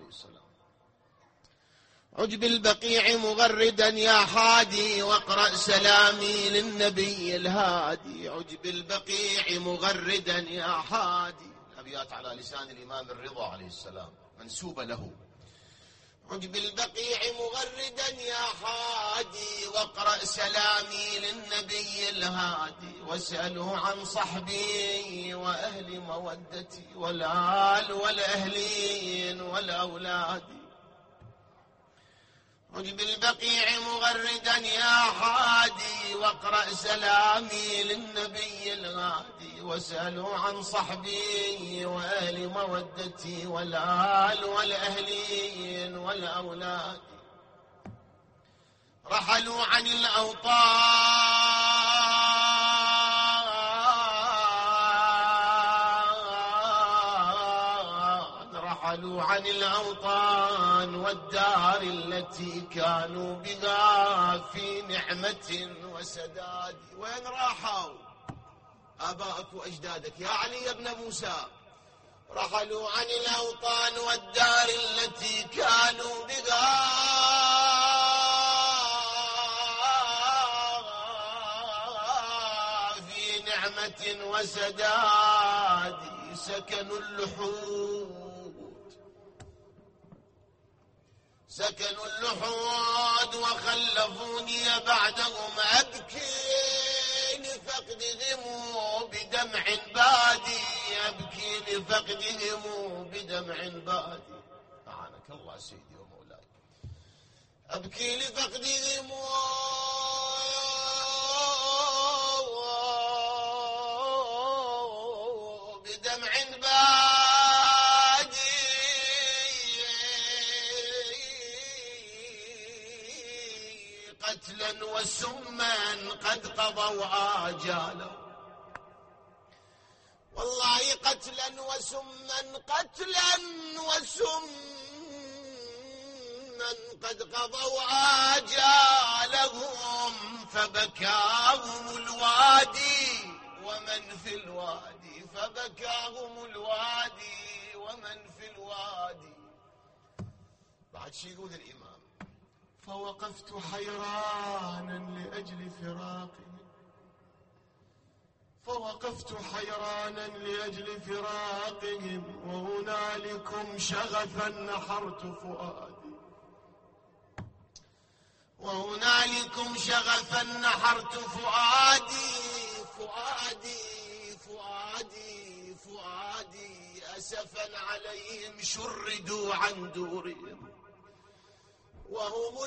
السلام. عج بالبقيع مغردا يا حادي واقرأ سلامي للنبي الهادي. عج بالبقيع مغردا يا حادي. الأبيات على لسان الإمام الرضا عليه السلام منسوبة له. عج بالبقيع مغردا يا حادي واقرأ سلامي للنبي الهادي. واسأله عن صحبي وأهل مودتي والآل والأهلين والأولاد. عج بالبقيع مغردا يا حادي واقرأ سلامي للنبي الهادي. واسأله عن صحبي وأهل مودتي والآل والأهلين والأولاد. رحلوا عن الأوطان، رحلوا عن الأوطان والدار التي كانوا بها في نعمة وسداد. وين راحوا آباءك وأجدادك يا علي بن موسى؟ رحلوا عن الأوطان والدار التي كانوا بها في نعمة وسداد. سكنوا اللحود، سكنوا اللحود وخلفوني بعدهم أبكي لفقدهم بدمع بادي. أبكي لفقدهم بدمع بادي. أعانك الله سيدي ومولاي. أبكي لفقدهم بدمع بادي. قتلا وسما قد قضوا آجالا. والله قتلا وسما، قتلا وسما قد قضوا آجالهم. فبكاهم الوادي ومن في الوادي، فبكاهم الوادي ومن في الوادي. بعد شي يقول الإمام؟ فوقفت حيرانا لأجل فراقهم، فوقفت حيرانا لأجل فراقهم. وهنالكم شغفا نحرت فؤادي، وهنالكم شغفا نحرت فؤادي. فؤادي فؤادي فؤادي أسفا عليهم شردوا عن دورهم. وهم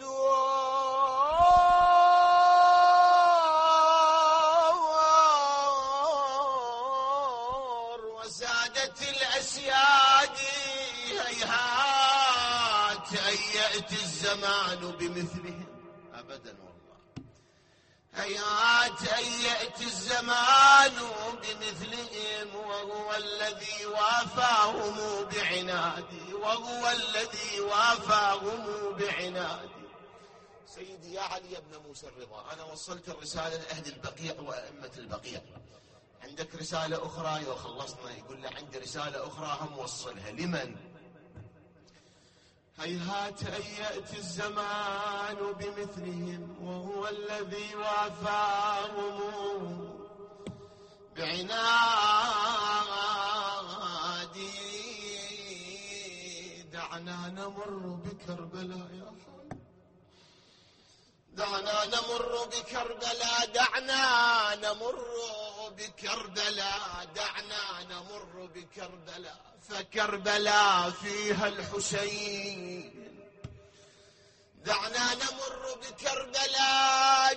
البدور وسادة الأسياد. هيهات أن يأتي الزمان بمثلهم أبدا والله. هيهات أن يأتي الزمان بمثلهم. وهو الذي وافاهم بعنادي، وهو الذي وافاهم بعنادي. سيدي يا علي بن موسى الرضا، أنا وصلت الرسالة لأهل البقيع وأئمة البقيع. عندك رسالة أخرى؟ يو خلصنا يقول له عندي رسالة أخرى هم وصلها. لمن؟ هيهات أن يأتي الزمان بمثلهم. وهو الذي وافاهم بعنادي. دعنا نمر بكربلاء يا حبيبي، دعنا نمر بكربلاء، دعنا نمر بكربلاء، دعنا نمر بكربلاء. فكربلاء فيها الحسين. دعنا نمر بكربلاء،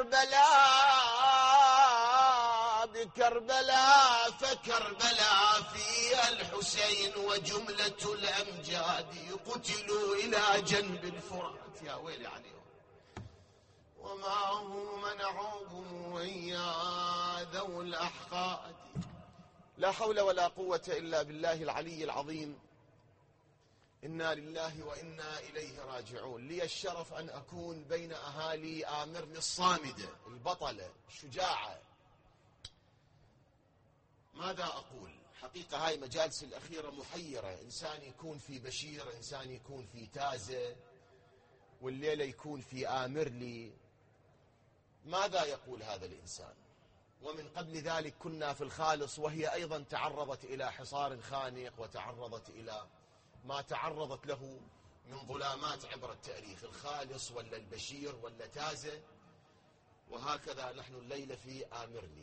بكربلاء، بكربلاء. فكربلاء فيها الحسين وجملة الأمجاد قتلوا إلى جنب الفرات. يا ويلي عليهم وما هم منعوهم ويا ذو الأحقاد. لا حول ولا قوة إلا بالله العلي العظيم. إنا لله وإنا إليه راجعون. لي الشرف أن أكون بين أهالي آمرني الصامدة البطلة الشجاعة. ماذا أقول؟ حقيقة هاي مجالس الأخيرة محيرة، إنسان يكون في بشير، إنسان يكون في تازة، والليلة يكون في آمرلي. ماذا يقول هذا الإنسان؟ ومن قبل ذلك كنا في الخالص، وهي أيضا تعرضت إلى حصار خانق، وتعرضت إلى ما تعرضت له من ظلامات عبر التاريخ، الخالص ولا البشير ولا تازة، وهكذا نحن الليلة في آمرلي.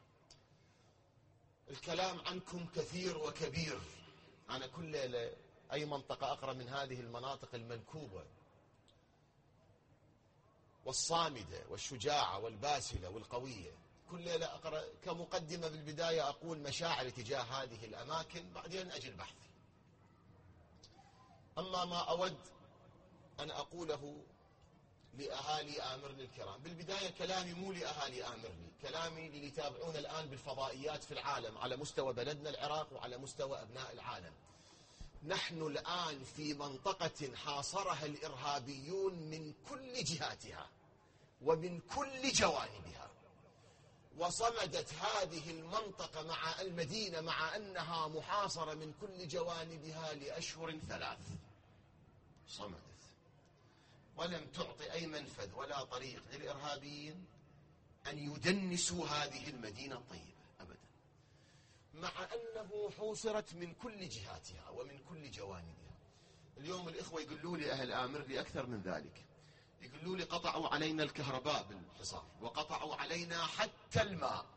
الكلام عنكم كثير وكبير. أنا كل ليلة أي منطقة أقرأ من هذه المناطق المنكوبة والصامدة والشجاعة والباسلة والقوية، كل ليلة أقرأ كمقدمة بالبداية أقول مشاعري تجاه هذه الأماكن، بعدين أجي البحث. أما ما أود أن أقوله لأهالي آمرلي الكرام، بالبداية كلامي مو لأهالي آمرلي، كلامي للي يتابعون الآن بالفضائيات في العالم على مستوى بلدنا العراق وعلى مستوى أبناء العالم. نحن الآن في منطقة حاصرها الإرهابيون من كل جهاتها ومن كل جوانبها، وصمدت هذه المنطقة مع المدينة مع أنها محاصرة من كل جوانبها لأشهر 3، صمدت ولم تعطي أي منفذ ولا طريق للإرهابيين أن يدنسوا هذه المدينة الطيبة أبدا، مع أنه حوصرت من كل جهاتها ومن كل جوانبها. اليوم الإخوة يقولوا لي أهل آمرلي أكثر من ذلك، يقولوا لي قطعوا علينا الكهرباء بالحصار، وقطعوا علينا حتى الماء،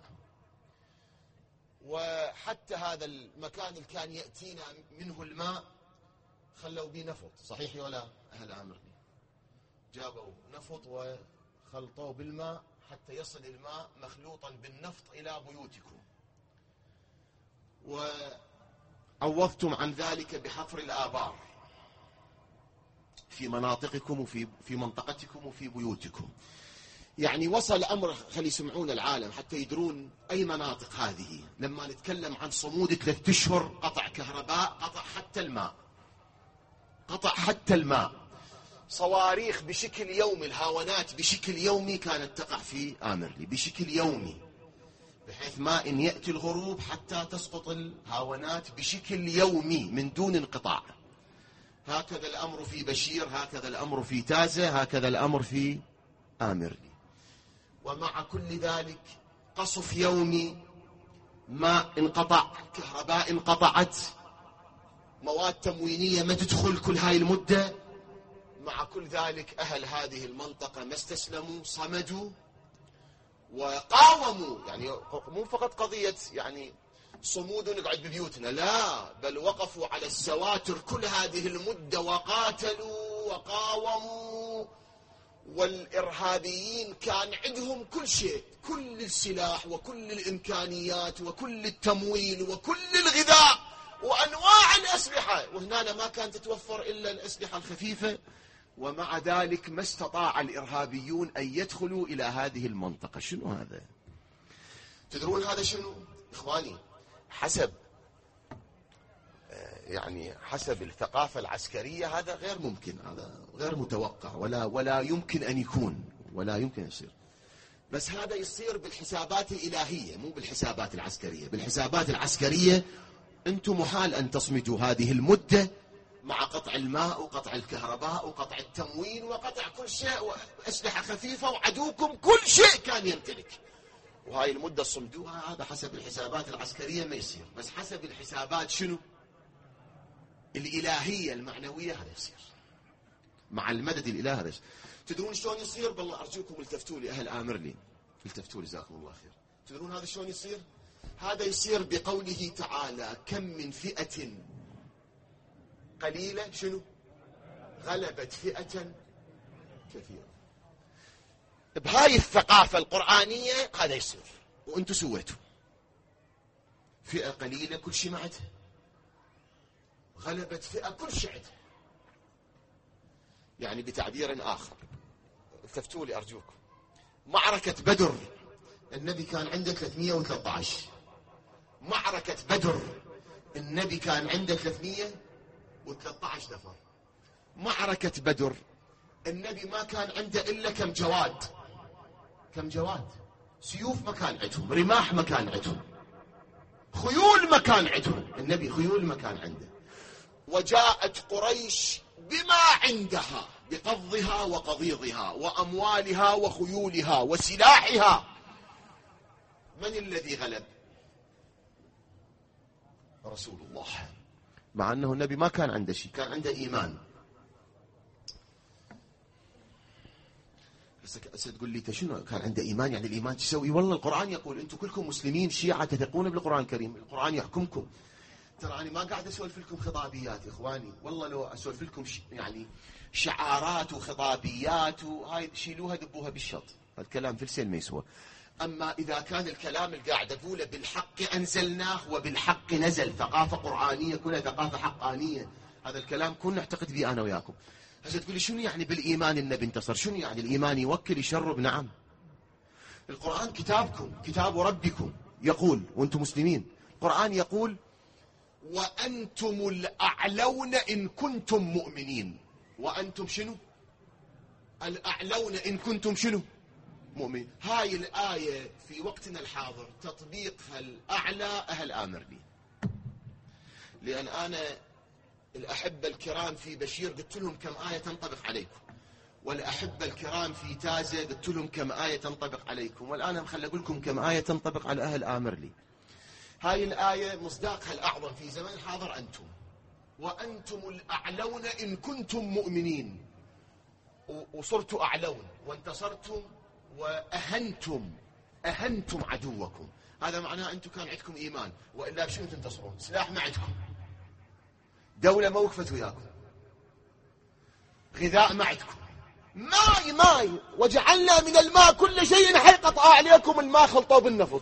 وحتى هذا المكان اللي كان يأتينا منه الماء خلوا به نفط. صحيح ولا أهل آمرلي؟ جابوا نفط وخلطوا بالماء حتى يصل الماء مخلوطا بالنفط إلى بيوتكم، وعوضتم عن ذلك بحفر الآبار في مناطقكم وفي منطقتكم وفي بيوتكم. يعني وصل أمر، خلي يسمعون العالم حتى يدرون أي مناطق هذه. لما نتكلم عن صمود 3 أشهر، قطع كهرباء، قطع حتى الماء، قطع حتى الماء، صواريخ بشكل يومي، الهاونات بشكل يومي كانت تقع في آمرلي بشكل يومي، بحيث ما إن يأتي الغروب حتى تسقط الهاونات بشكل يومي من دون انقطاع. هكذا الأمر في بشير، هكذا الأمر في تازة، هكذا الأمر في آمرلي. ومع كل ذلك قصف يومي، ماء انقطع، كهرباء انقطعت، مواد تموينية ما تدخل كل هاي المدة. مع كل ذلك أهل هذه المنطقة ما استسلموا، صمدوا وقاوموا. يعني مو فقط قضية يعني صمود نقعد ببيوتنا، لا، بل وقفوا على السواتر كل هذه المدة وقاتلوا وقاوموا. والإرهابيين كان عندهم كل شيء، كل السلاح وكل الإمكانيات وكل التمويل وكل الغذاء وأنواع الأسلحة، وهنا ما كانت تتوفر إلا الأسلحة الخفيفة. ومع ذلك ما استطاع الإرهابيون أن يدخلوا إلى هذه المنطقة. شنو هذا؟ تدرون هذا شنو؟ إخواني، حسب الثقافة العسكرية هذا غير ممكن، هذا غير متوقع، ولا يمكن أن يكون، ولا يمكن يصير. بس هذا يصير بالحسابات الإلهية، مو بالحسابات العسكرية. بالحسابات العسكرية أنتم محال أن تصمدوا هذه المدة مع قطع الماء وقطع الكهرباء وقطع التموين وقطع كل شيء وأسلحة خفيفة، وعدوكم كل شيء كان يمتلك، وهاي المدة صمدوها. هذا حسب الحسابات العسكرية ما يصير، بس حسب الحسابات شنو؟ الإلهية المعنوية هذا يصير، مع المدد الإلهي هذا يصير. تدرون شلون يصير؟ بالله أرجوكم التفتوا لي أهل آمرلي، التفتوا جزاكم الله خير. تدرون هذا شلون يصير؟ هذا يصير بقوله تعالى: كم من فئة قليلة شنو؟ غلبت فئة كثيرة. بهاي الثقافة القرآنية هذا يصير، وانتم سويتوا فئة قليلة كل شيء معتها، غلبت فئة كل شيء عندها. يعني بتعبير آخر، التفتوا لي أرجوكم، معركة بدر النبي كان عنده 313، معركة بدر النبي كان عنده 313 نفر. معركة بدر النبي ما كان عنده إلا كم جواد، كم جواد، سيوف ما كان عندهم، رماح ما كان عندهم. خيول مكان عندهم، النبي خيول مكان عنده. وجاءت قريش بما عندها بقضها وقضيضها وأموالها وخيولها وسلاحها. من الذي غلب؟ رسول الله، مع أنه النبي ما كان عنده شيء، كان عنده إيمان. بس تقول لي شنو كان عنده إيمان؟ يعني الإيمان تسوي؟ والله القرآن يقول أنتم كلكم مسلمين شيعة تثقون بالقرآن الكريم، القرآن يحكمكم. ترى أنا ما قاعد أسولف لكم خطابيات يا إخواني، والله لو أسولف لكم يعني شعارات وخطابيات وهاي شيلوها دبوها بالشط، الكلام فلسين ما يسوى. أما إذا كان الكلام اللي قاعد أقوله بالحق أنزلناه وبالحق نزل، ثقافة قرآنية كلها ثقافة حقانية، هذا الكلام كنا نعتقد به أنا وياكم. هسه تقول لي شنو يعني بالإيمان النبي انتصر؟ شنو يعني الإيمان يوكل يشرب؟ نعم، القرآن كتابكم، كتاب ربكم يقول وأنتم مسلمين. القرآن يقول وأنتم الأعلون إن كنتم مؤمنين. وأنتم شنو؟ الأعلون إن كنتم شنو؟ مؤمن. هاي الآية في وقتنا الحاضر تطبيقها الأعلى أهل آمر لي، لأن أنا الأحبة الكرام في بشير قلت لهم كم آية تنطبق عليكم، والأحبة الكرام في تازة قلت لهم كم آية تنطبق عليكم، والآن خلي أقول لكم كم آية تنطبق على أهل آمر لي. هاي الآية مصداقها الأعظم في زمن الحاضر أنتم، وأنتم الأعلون إن كنتم مؤمنين، وصرتوا أعلون وانتصرتم وأهنتم عدوكم. هذا معناه أنتم كان عندكم إيمان، وإلا بشنو تنتصرون؟ سلاح ما عندكم، دولة ما وقفت وياكم، غذاء ما عندكم، ماي وجعلنا من الماء كل شيء حي، قطع عليكم الماء خلطوا بالنفط.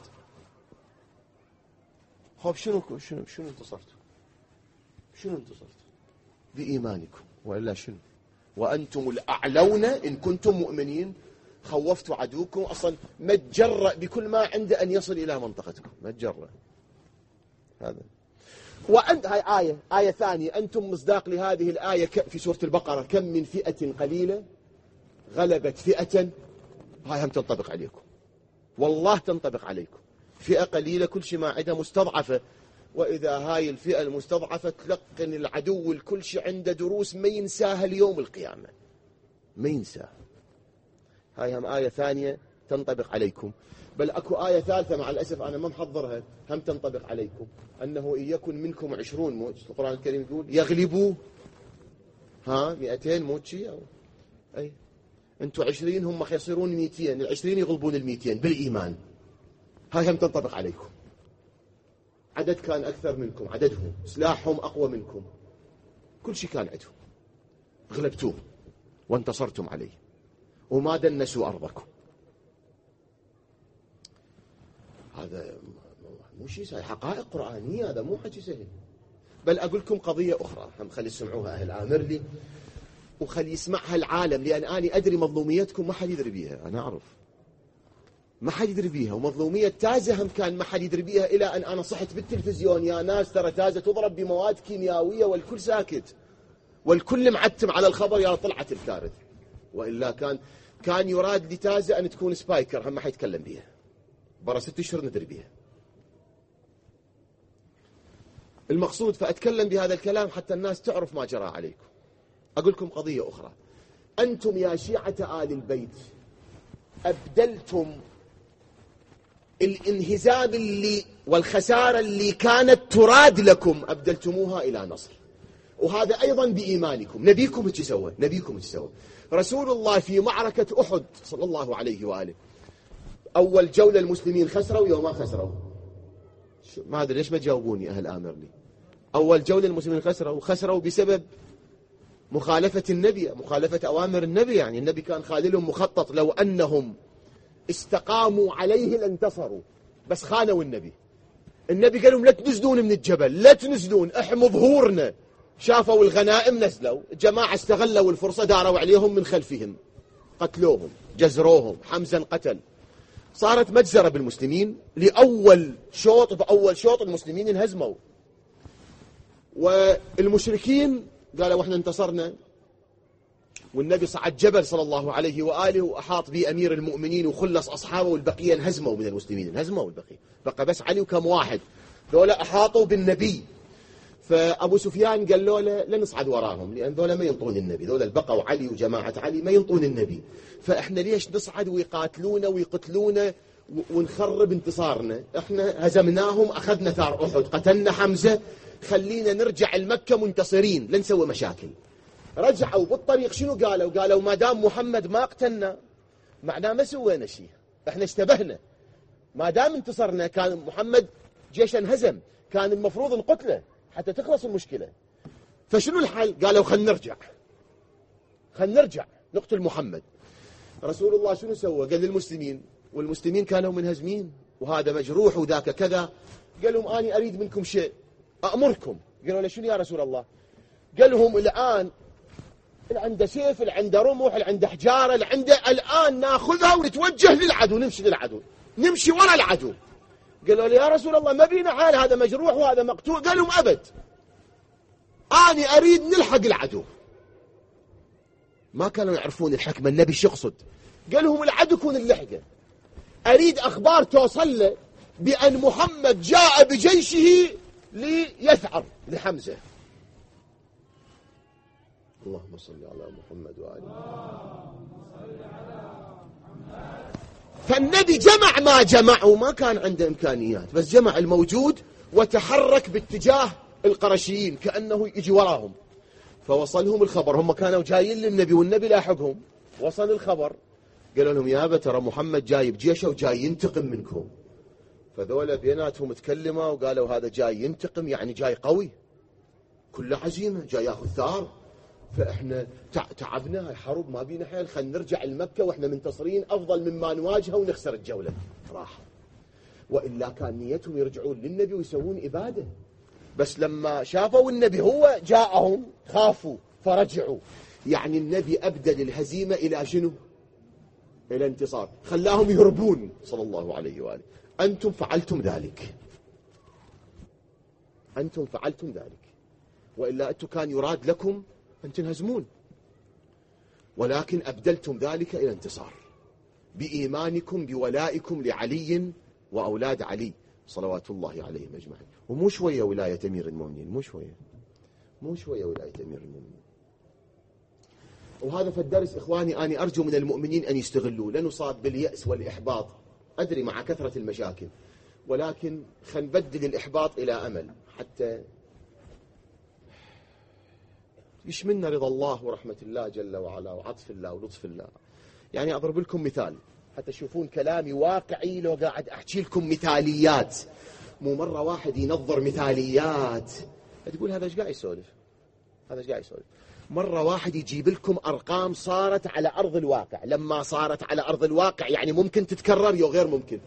خب شنو انتصرتوا؟ شنو انتصرتوا؟ بإيمانكم، وإلا شنو؟ وأنتم الأعلون إن كنتم مؤمنين. خوفتوا عدوكم، أصلا ما تجرأ بكل ما عنده أن يصل إلى منطقتكم، ما تجرأ. هذا وأنت هاي آية ثانية، أنتم مصداق لهذه الآية في سورة البقرة، كم من فئة قليلة غلبت فئة. هاي هم تنطبق عليكم، والله تنطبق عليكم. فئة قليلة كل شيء ما عندها مستضعفة، وإذا هاي الفئة المستضعفة تلقن العدو الكل شيء عنده دروس ما ينساها اليوم القيامة، ما ينساها. هاي هم آية ثانية تنطبق عليكم. بل أكو آية ثالثة مع الأسف أنا ما محضرها، هم تنطبق عليكم، أنه إن يكن منكم 20 القرآن الكريم يقول يغلبوا 200 موتشي أو أي أنتوا 20 هم يصيرون 200، ال20 يغلبون ال200 بالإيمان. هاي هم تنطبق عليكم. عدد كان أكثر منكم، عددهم سلاحهم أقوى منكم، كل شيء كان عندهم، غلبتوه وانتصرتم عليه وما دنسوا أرضكم. هذا مو شيء سهل، حقائق قرآنية، هذا مو حكي سهل. بل أقول لكم قضية أخرى هم خلي يسمعوها أهل آمر لي وخلي يسمعها العالم، لأن أنا أدري مظلوميتكم ما حد يدري بيها، أنا أعرف ما حد يدري بيها. ومظلومية تازة هم كان ما حد يدري بيها، إلى أن أنا صحت بالتلفزيون يا ناس ترى تازة تضرب بمواد كيميائية، والكل ساكت والكل معتم على الخبر، يا طلعت الكارثة. وإلا كان يراد لتازة أن تكون سبايكر، هم ما حيتكلم بيها، برا 6 أشهر ندري بيها. المقصود فأتكلم بهذا الكلام حتى الناس تعرف ما جرى عليكم. أقول لكم قضية أخرى، أنتم يا شيعة آل البيت أبدلتم الانهزام والخسارة اللي كانت تراد لكم، أبدلتموها إلى نصر، وهذا أيضا بإيمانكم. نبيكم ايش سوى؟ رسول الله في معركة أحد صلى الله عليه وآله، أول جولة المسلمين خسروا يوم ما خسروا؟ ما أدري ليش ما تجاوبوني أهل آمر لي. أول جولة المسلمين خسروا بسبب مخالفة النبي، مخالفة أوامر النبي. يعني النبي كان خاللهم مخطط، لو أنهم استقاموا عليه لانتصروا، بس خانوا النبي قال لهم لا تنزلون من الجبل، لا تنزلون، احموا ظهورنا. شافوا الغنائم نزلوا، الجماعة استغلوا الفرصة، داروا عليهم من خلفهم، قتلوهم، جزروهم، حمزة قتل. صارت مجزرة بالمسلمين. بأول شوط المسلمين انهزموا، والمشركين قالوا احنا انتصرنا. والنبي صعد جبل صلى الله عليه وآله وأحاط به أمير المؤمنين وخلص أصحابه، والبقية انهزموا من المسلمين، انهزموا البقية، بقى بس علي وكم واحد. ذولا أحاطوا بالنبي. فأبو سفيان قال له لا نصعد وراهم، لأن ذولا ما ينطون النبي، ذولا البقوا علي وجماعة علي ما ينطون النبي، فإحنا ليش نصعد ويقاتلونا ويقتلونا ونخرب انتصارنا؟ إحنا هزمناهم، أخذنا ثار أحد، قتلنا حمزة، خلينا نرجع المكة منتصرين، لا نسوي مشاكل. رجعوا بالطريق شنو قالوا ما دام محمد ما قتلنا معناه ما سوينا شيء، إحنا اشتبهنا، ما دام انتصرنا كان محمد جيش انهزم، كان المفروض نقتله حتى تخلص المشكلة. فشنو الحل؟ قالوا خلنا نرجع نقتل محمد. رسول الله شنو سوى؟ قال للمسلمين، والمسلمين كانوا منهزمين وهذا مجروح وذاك كذا، قال لهم أنا أريد منكم شيء أأمركم. قالوا له شنو يا رسول الله؟ قال لهم الآن اللي عنده سيف، اللي عنده رمح، اللي عنده حجارة، اللي عنده، الآن ناخذها ونتوجه للعدو، نمشي للعدو، نمشي ورا العدو. قالوا له يا رسول الله ما بينا حال، هذا مجروح وهذا مقتول. قال لهم أبد، أنا أريد نلحق العدو. ما كانوا يعرفون الحكمة، النبي شو يقصد. قال لهم العدو يكون اللحقة، أريد أخبار توصل له بأن محمد جاء بجيشه ليثأر لحمزة. اللهم صل على محمد وآله. فالنبي جمع ما جمع، وما كان عنده إمكانيات، بس جمع الموجود وتحرك باتجاه القرشيين كأنه يجي وراهم. فوصلهم الخبر، هم كانوا جايين للنبي والنبي لاحقهم، وصل الخبر قالوا لهم يا ترى محمد جاي بجيشه وجاي ينتقم منكم. فذولا بيناتهم تكلموا وقالوا هذا جاي ينتقم، يعني جاي قوي، كله عزيمة، جاي ياخذ ثار، فإحنا تعبنا، الحرب ما بينا حيل، خلينا نرجع المكة وإحنا منتصرين أفضل مما نواجهه ونخسر الجولة. راح، وإلا كان نيتهم يرجعون للنبي ويسوون إبادة، بس لما شافوا النبي هو جاءهم خافوا فرجعوا. يعني النبي أبدل الهزيمة إلى شنو؟ إلى انتصار، خلاهم يهربون صلى الله عليه وآله. أنتم فعلتم ذلك، أنتم فعلتم ذلك، وإلا أنتم كان يراد لكم أن تنهزمون، ولكن أبدلتم ذلك إلى انتصار بإيمانكم بولائكم لعلي وأولاد علي صلوات الله عليهم أجمعين. ومو شوية ولاية أمير المؤمنين، مو شوية ولاية أمير المؤمنين. وهذا فالدرس إخواني أنا أرجو من المؤمنين أن يستغلوه، لا نصاب باليأس والإحباط، أدري مع كثرة المشاكل، ولكن خنبدل الإحباط إلى أمل حتى يشملنا رضا الله ورحمة الله جل وعلا وعطف الله ولطف الله. يعني أضرب لكم مثال حتى تشوفون كلامي واقعي، لو قاعد أحكي لكم مثاليات، مو مرة واحد ينظر مثاليات تقول هذا ايش قاعد يسولف، هذا ايش قاعد يسولف. مرة واحد يجيب لكم أرقام صارت على أرض الواقع، لما صارت على أرض الواقع يعني ممكن تتكرر يو غير ممكن،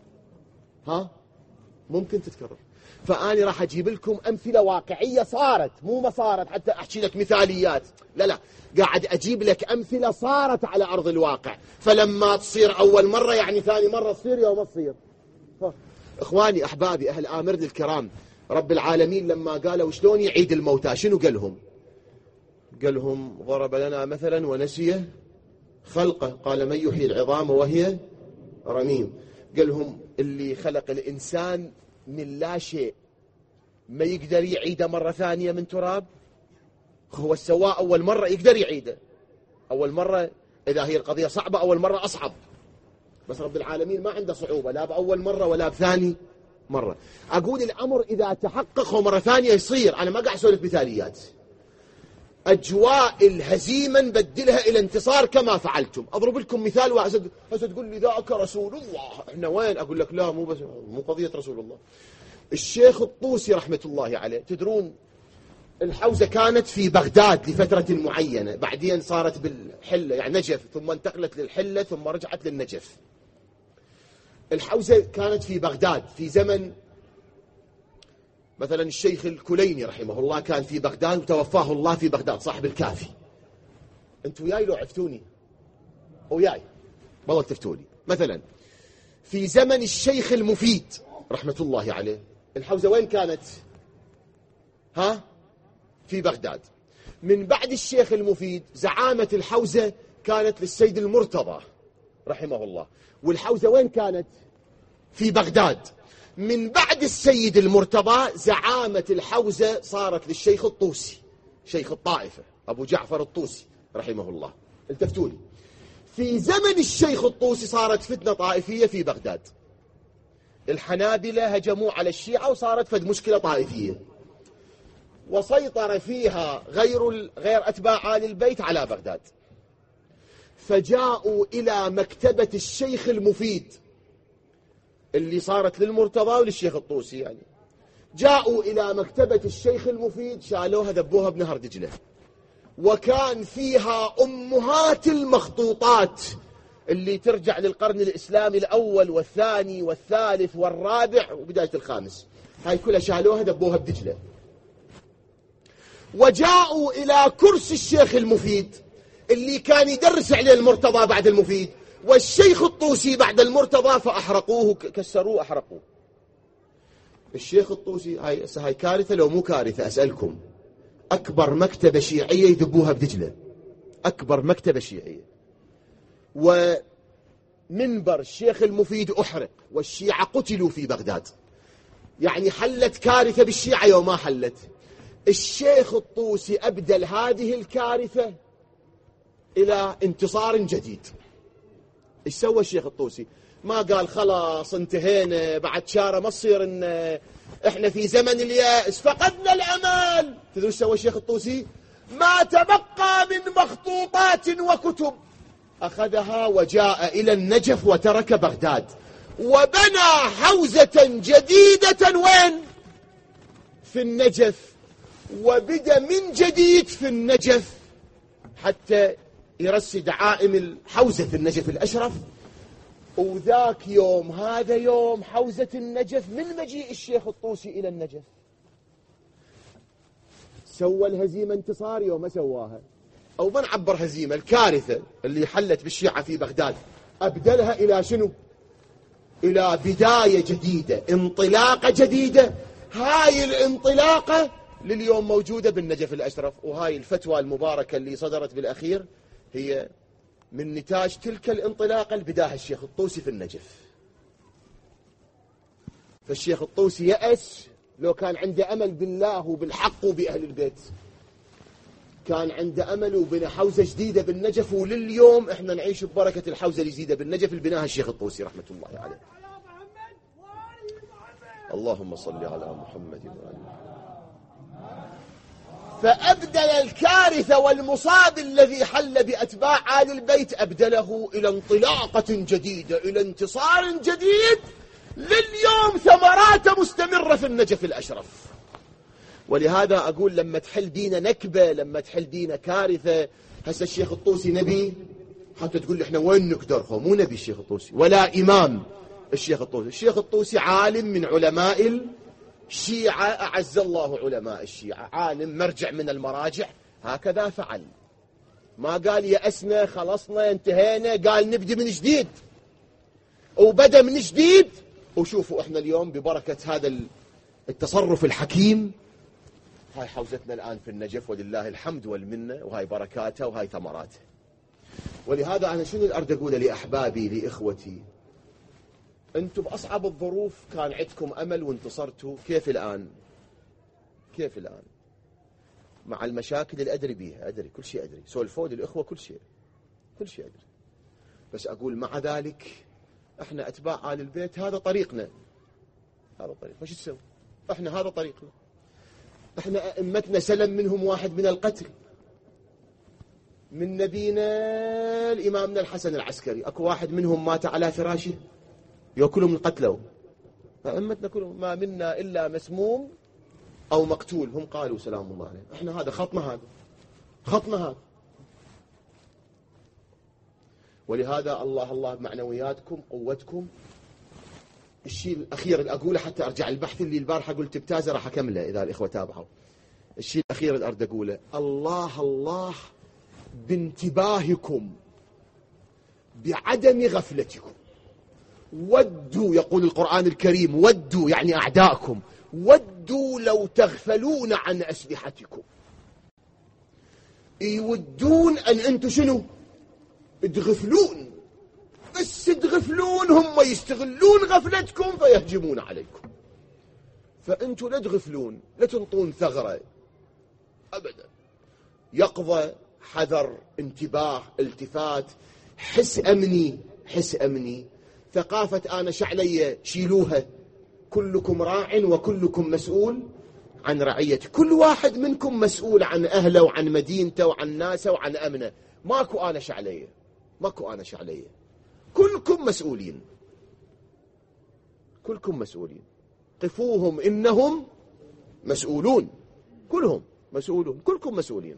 ممكن تتكرر. فأنا راح أجيب لكم أمثلة واقعية صارت، مو ما صارت حتى أحكي لك مثاليات، لا قاعد أجيب لك أمثلة صارت على أرض الواقع، فلما تصير أول مرة يعني ثاني مرة تصير يوم ما تصير. إخواني أحبابي أهل آمرنا الكرام، رب العالمين لما قالوا شلون يعيد الموتى شنو قال لهم ضرب لنا مثلا ونسي خلقه، قال من يحيي العظام وهي رميم. قال لهم اللي خلق الإنسان من لا شيء ما يقدر يعيده مرة ثانية من تراب، هو سواه أول مرة يقدر يعيده، أول مرة إذا هي القضية صعبة أول مرة أصعب، بس رب العالمين ما عنده صعوبة لا بأول مرة ولا بثاني مرة. أقول الأمر إذا تحقق مرة ثانية يصير، أنا ما قاعد أسولف مثاليات، أجواء الهزيمة نبدلها إلى انتصار كما فعلتم. أضرب لكم مثال واحد، تقول لي ذاك رسول الله، إحنا وين؟ أقول لك لا، مو قضية رسول الله. الشيخ الطوسي رحمة الله عليه، تدرون الحوزة كانت في بغداد لفترة معينة، بعدين صارت بالحلة يعني نجف، ثم انتقلت للحلة ثم رجعت للنجف. الحوزة كانت في بغداد في زمن مثلا الشيخ الكليني رحمه الله كان في بغداد وتوفاه الله في بغداد، صاحب الكافي. انتوا وياي لو عفتوني وياي والله تفتوني. مثلا في زمن الشيخ المفيد رحمة الله عليه الحوزة وين كانت؟ في بغداد. من بعد الشيخ المفيد زعامة الحوزة كانت للسيد المرتضى رحمه الله، والحوزة وين كانت؟ في بغداد. من بعد السيد المرتضى زعامة الحوزة صارت للشيخ الطوسي، شيخ الطائفة أبو جعفر الطوسي رحمه الله. التفتوا لي، في زمن الشيخ الطوسي صارت فتنة طائفية في بغداد، الحنابلة هجموا على الشيعة وصارت فد مشكلة طائفية، وسيطر فيها غير أتباع آل البيت على بغداد، فجاءوا إلى مكتبة الشيخ المفيد اللي صارت للمرتضى وللشيخ الطوسي، يعني جاءوا إلى مكتبة الشيخ المفيد، شالوها ذبوها بنهر دجلة، وكان فيها أمهات المخطوطات اللي ترجع للقرن الإسلامي الأول والثاني والثالث والرابع وبداية الخامس، هاي كلها شالوها ذبوها بدجلة. وجاءوا إلى كرسي الشيخ المفيد اللي كان يدرس عليه المرتضى بعد المفيد والشيخ الطوسي بعد المرتضى، فأحرقوه، كسروه أحرقوه. الشيخ الطوسي، هاي كارثة لو مو كارثة أسألكم، أكبر مكتبة شيعية يدبوها بدجلة، أكبر مكتبة شيعية، ومنبر الشيخ المفيد أحرق والشيعة قتلوا في بغداد. يعني حلت كارثة بالشيعة يوم ما حلت. الشيخ الطوسي أبدل هذه الكارثة إلى انتصار جديد. إيش سوى الشيخ الطوسي؟ ما قال خلاص انتهينا بعد شارة ما تصير إن إحنا في زمن اليأس فقدنا الأمل. تدرون إيش سوى الشيخ الطوسي؟ ما تبقى من مخطوطات وكتب أخذها وجاء إلى النجف وترك بغداد وبنى حوزة جديدة وين؟ في النجف، وبدأ من جديد في النجف حتى يرسي دعائم الحوزة في النجف الأشرف. وذاك يوم هذا يوم حوزة النجف من مجيء الشيخ الطوسي إلى النجف. سوى الهزيمة انتصار يوم ما سواها، أو ما نعبر هزيمة، الكارثة اللي حلت بالشيعة في بغداد أبدلها إلى شنو؟ إلى بداية جديدة، انطلاقة جديدة. هاي الانطلاقة لليوم موجودة بالنجف الأشرف، وهاي الفتوى المباركة اللي صدرت بالأخير هي من نتاج تلك الانطلاقة اللي بداها الشيخ الطوسي في النجف. فالشيخ الطوسي يأس، لو كان عنده أمل بالله وبالحق وبأهل البيت كان عنده أمل وبنى حوزة جديدة بالنجف، ولليوم احنا نعيش ببركة الحوزة الجديدة بالنجف اللي بناها الشيخ الطوسي رحمة الله عليه. اللهم صل على محمد وآله. فأبدل الكارثة والمصاب الذي حل بأتباع آل البيت، أبدله إلى انطلاقة جديدة، إلى انتصار جديد لليوم ثمرات مستمرة في النجف الأشرف. ولهذا أقول لما تحل دينا نكبة، لما تحل دينا كارثة، هسه الشيخ الطوسي نبي حتى تقول لي احنا وين نقدر، مو نبي الشيخ الطوسي ولا إمام الشيخ الطوسي. الشيخ الطوسي عالم من علماء الشيعة، أعز الله علماء الشيعة، عالم مرجع من المراجع، هكذا فعل. ما قال يأسنا خلصنا انتهينا، قال نبدأ من جديد، وبدأ من جديد. وشوفوا احنا اليوم ببركة هذا التصرف الحكيم هاي حوزتنا الآن في النجف ولله الحمد والمنة، وهاي بركاتها وهاي ثمراتها. ولهذا أنا شنو الأرد أقوله لأحبابي لإخوتي؟ أنتم بأصعب الظروف كان عندكم أمل وانتصرتوا، كيف الآن؟ كيف الآن؟ مع المشاكل اللي أدري بيها، أدري كل شيء، أدري سولفوا لي الإخوة كل شيء أدري، بس أقول مع ذلك إحنا أتباع آل البيت هذا طريقنا، هذا طريق، وش تسوي؟ إحنا هذا طريقنا. إحنا أئمتنا سلم منهم واحد من القتل، من نبينا الإمامنا الحسن العسكري أكو واحد منهم مات على فراشه، يأكلهم القتلوا. أئمتنا كلهم ما منا إلا مسموم أو مقتول، هم قالوا سلام الله عليهم. إحنا هذا خطنا، هذا. ولهذا الله بمعنوياتكم قوتكم. الشيء الأخير اللي أقوله حتى أرجع البحث اللي البارحة قلت ابتازه راح أكمله إذا الإخوة تابعوا. الشيء الأخير اللي أريد أقوله، الله بانتباهكم، بعدم غفلتكم. ودوا، يقول القرآن الكريم، ودوا يعني أعداءكم، ودوا لو تغفلون عن أسلحتكم. يودون أن أنتم شنو؟ تغفلون، بس تغفلون، هم يستغلون غفلتكم فيهجمون عليكم. فأنتوا لا تغفلون، لا تنطون ثغرة أبدا. يقظة، حذر، انتباه، التفات، حس أمني، حس أمني. ثقافة أنا شعلية شيلوها، كلكم راع وكلكم مسؤول عن رعيته، كل واحد منكم مسؤول عن أهله وعن مدينته وعن ناسه وعن أمنه. ماكو أنا شعلية، ماكو أنا شعلية، كلكم مسؤولين، كلكم مسؤولين. قفوهم إنهم مسؤولون، كلهم مسؤولون، كلكم مسؤولين.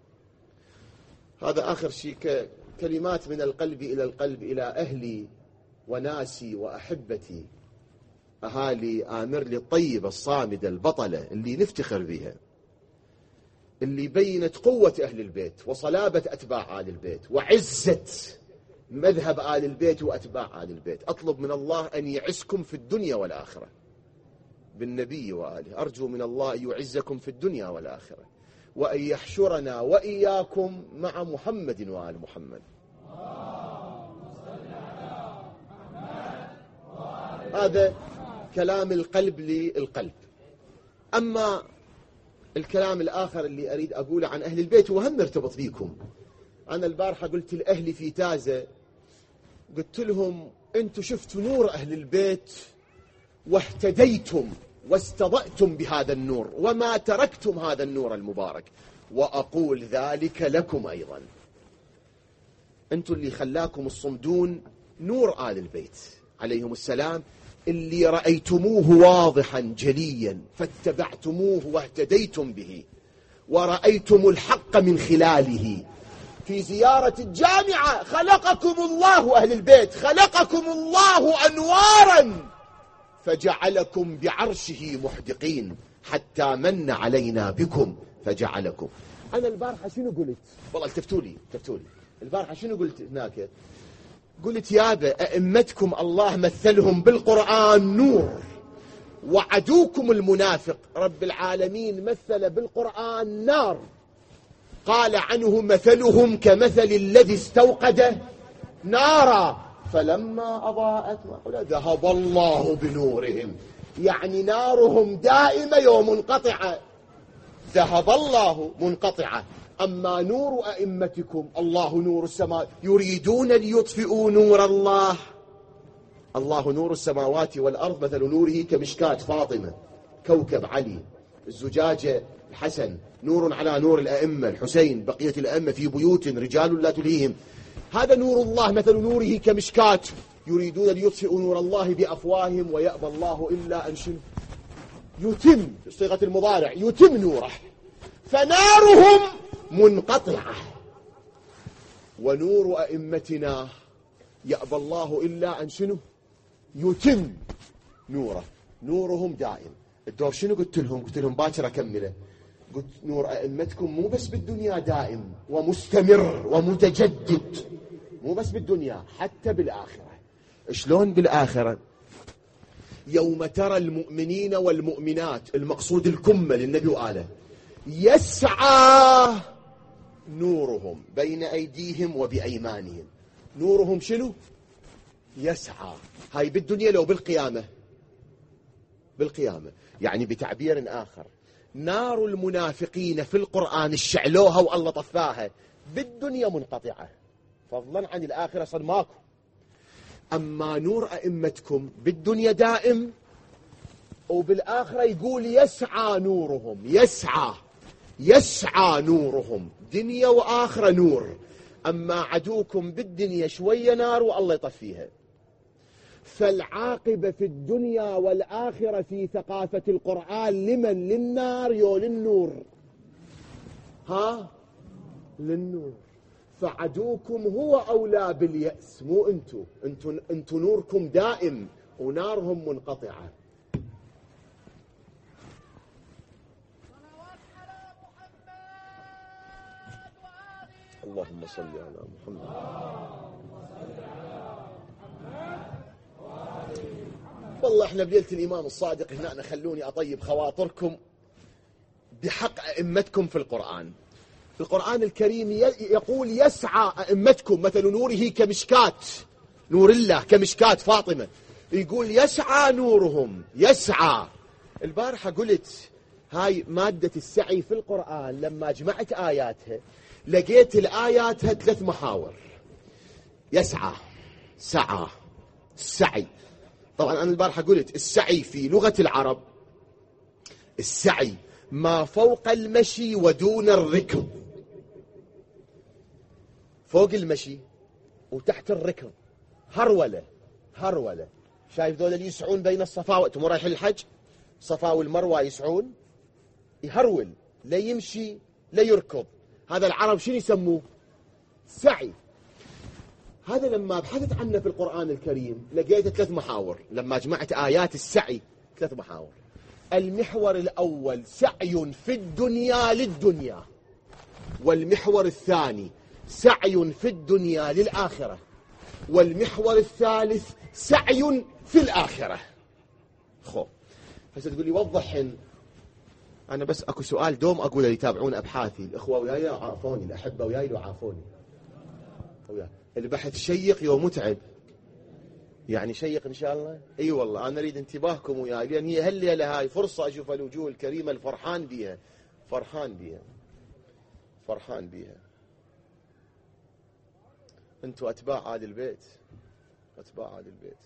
هذا آخر شيء، كلمات من القلب إلى القلب إلى أهلي وناسي وأحبتي، أهالي آمرلي الطيبة الصامدة البطلة اللي نفتخر بها، اللي بينت قوة أهل البيت وصلابة أتباع آل البيت وعزة مذهب آل البيت وأتباع آل البيت. أطلب من الله أن يعزكم في الدنيا والآخرة بالنبي وآله. أرجو من الله أن يعزكم في الدنيا والآخرة، وأن يحشرنا وإياكم مع محمد وآل محمد. هذا كلام القلب للقلب. أما الكلام الآخر اللي أريد أقوله عن أهل البيت وهم مرتبط بيكم. أنا البارحة قلت لأهلي في تازة، قلت لهم أنتم شفتوا نور أهل البيت واهتديتم واستضأتم بهذا النور وما تركتم هذا النور المبارك، وأقول ذلك لكم أيضا. أنتم اللي خلاكم الصمدون نور آل البيت عليهم السلام، اللي رأيتموه واضحا جليا فاتبعتموه واهتديتم به ورأيتم الحق من خلاله. في زيارة الجامعة خلقكم الله أهل البيت، خلقكم الله أنوارا فجعلكم بعرشه محدقين حتى من علينا بكم فجعلكم. أنا البارحة شنو قلت؟ والله التفتوا لي البارحة شنو قلت هناك؟ قلت يابا أئمتكم الله مثلهم بالقرآن نور، وعدوكم المنافق رب العالمين مثل بالقرآن نار، قال عنه مثلهم كمثل الذي استوقد نارا فلما أضاءت ذهب الله بنورهم. يعني نارهم دائمة يوم منقطعة، ذهب الله منقطعة. أما نور أئمتكم الله نور السماء، يريدون ليطفئوا نور الله. الله نور السماوات والأرض، مثل نوره كمشكاة فاطمة، كوكب علي، الزجاجة الحسن، نور على نور الأئمة الحسين، بقية الأئمة في بيوت رجال لا تلهيهم. هذا نور الله، مثل نوره كمشكاة، يريدون ليطفئوا نور الله بأفواههم ويأبى الله إلا أن يتم، صيغة المضارع، يتم نوره. فنارهم منقطعة، ونور أئمتنا يأبى الله إلا أن يتم نوره. نورهم دائم. الدور شنو قلت لهم؟ قلت لهم باكر أكمله. قلت نور أئمتكم مو بس بالدنيا دائم ومستمر ومتجدد، مو بس بالدنيا حتى بالآخرة. شلون بالآخرة؟ يوم ترى المؤمنين والمؤمنات، المقصود الكمل النبي وآله، يسعى نورهم بين أيديهم وبأيمانهم. نورهم شنو؟ يسعى. هاي بالدنيا لو بالقيامة؟ بالقيامة. يعني بتعبير آخر، نار المنافقين في القرآن الشعلوها والله طفاها، بالدنيا منقطعة فضلا عن الآخرة صار ماكو. أما نور أئمتكم بالدنيا دائم، وبالآخرة يقول يسعى نورهم، يسعى نورهم، دنيا وآخرة نور. أما عدوكم بالدنيا شوية نار والله يطفيها. فالعاقبة في الدنيا والآخرة في ثقافة القرآن لمن؟ للنار يو للنور؟ للنور. فعدوكم هو أولى باليأس، مو انتو نوركم دائم ونارهم منقطعة. اللهم صل على محمد. والله احنا بليلة الإمام الصادق هنا خلوني أطيب خواطركم بحق أئمتكم في القرآن. القرآن الكريم يقول يسعى أئمتكم، مثل نوره كمشكات، نور الله كمشكات فاطمة، يقول يسعى نورهم، يسعى البارحة قلت هاي مادة السعي في القرآن لما جمعت آياتها لقيت الآياتها 3 محاور: يسعى، سعى، السعي. طبعا أنا البارحة قلت السعي في لغة العرب السعي ما فوق المشي ودون الركض، فوق المشي وتحت الركض، هرولة هرولة. شايف ذول اللي يسعون بين الصفا وانتم رايحين الحج، صفا والمروة يسعون، يهرول، لا يمشي لا يركض. هذا العرب شنو يسموه؟ سعي. هذا لما بحثت عنه في القرآن الكريم لقيت 3 محاور. لما جمعت آيات السعي 3 محاور. المحور الأول سعي في الدنيا للدنيا، والمحور الثاني سعي في الدنيا للآخرة، والمحور الثالث سعي في الآخرة. هسه تقول لي وضح. أنا بس أكو سؤال دوم أقول اللي يتابعون أبحاثي، الأخوة وياي عافوني، الأحبة وياي لو عافوني وياي. البحث شيق ومتعب، يعني شيق إن شاء الله. أي والله أنا أريد انتباهكم وياي، لأن هي هالليلة هاي فرصة أشوف الوجوه الكريمة الفرحان بيها، فرحان بيها، فرحان بيها. أنتوا أتباع آل البيت، أتباع آل البيت.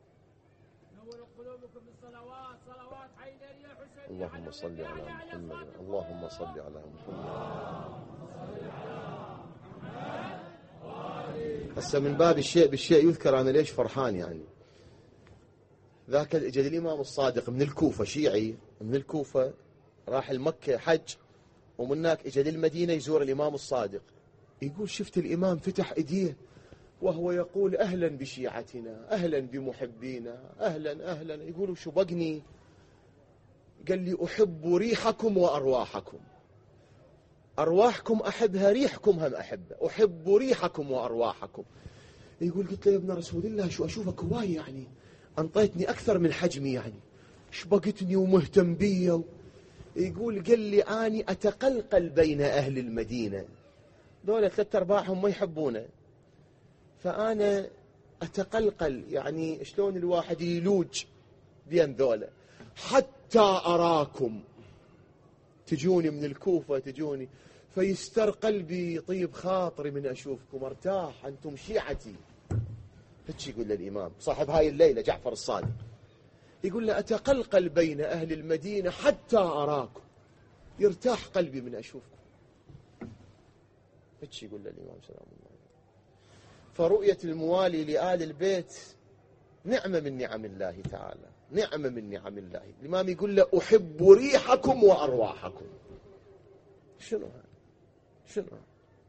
اللهم صل على محمد، اللهم صل على محمد. هسه من باب الشيء بالشيء يذكر، أنا ليش فرحان يعني. ذاك اجى الإمام الصادق من الكوفة، شيعي من الكوفة، راح المكة حج، ومن هناك اجى للمدينة يزور الإمام الصادق. يقول شفت الإمام فتح إيديه وهو يقول أهلا بشيعتنا، أهلا بمحبينا، أهلا أهلا. يقولوا شو بقني؟ قال لي أحب ريحكم وأرواحكم، أرواحكم أحبها، ريحكم هم أحبها، أحب ريحكم وأرواحكم. يقول قلت له يا ابن رسول الله شو أشوفك هواي يعني، أنطيتني أكثر من حجمي يعني، شبقتني ومهتم بي. يقول قال لي أني أتقلقل بين أهل المدينة، دولة 3/4 ما يحبونه، فأنا أتقلقل يعني شلون الواحد يلوج بين ذولا، حتى أراكم تجوني من الكوفة تجوني، فيستر قلبي طيب خاطري من أشوفكم، ارتاح، أنتم شيعتي. هيك يقول للإمام صاحب هاي الليلة جعفر الصادق، يقول له أتقلقل بين أهل المدينة حتى أراكم، يرتاح قلبي من أشوفكم. هيك يقول للإمام سلام الله. فرؤية الموالي لآل البيت نعمة من نعم الله تعالى، نعمة من نعم الله. الإمام يقول له أحب ريحكم وأرواحكم. شنو هذا؟ شنو هذا؟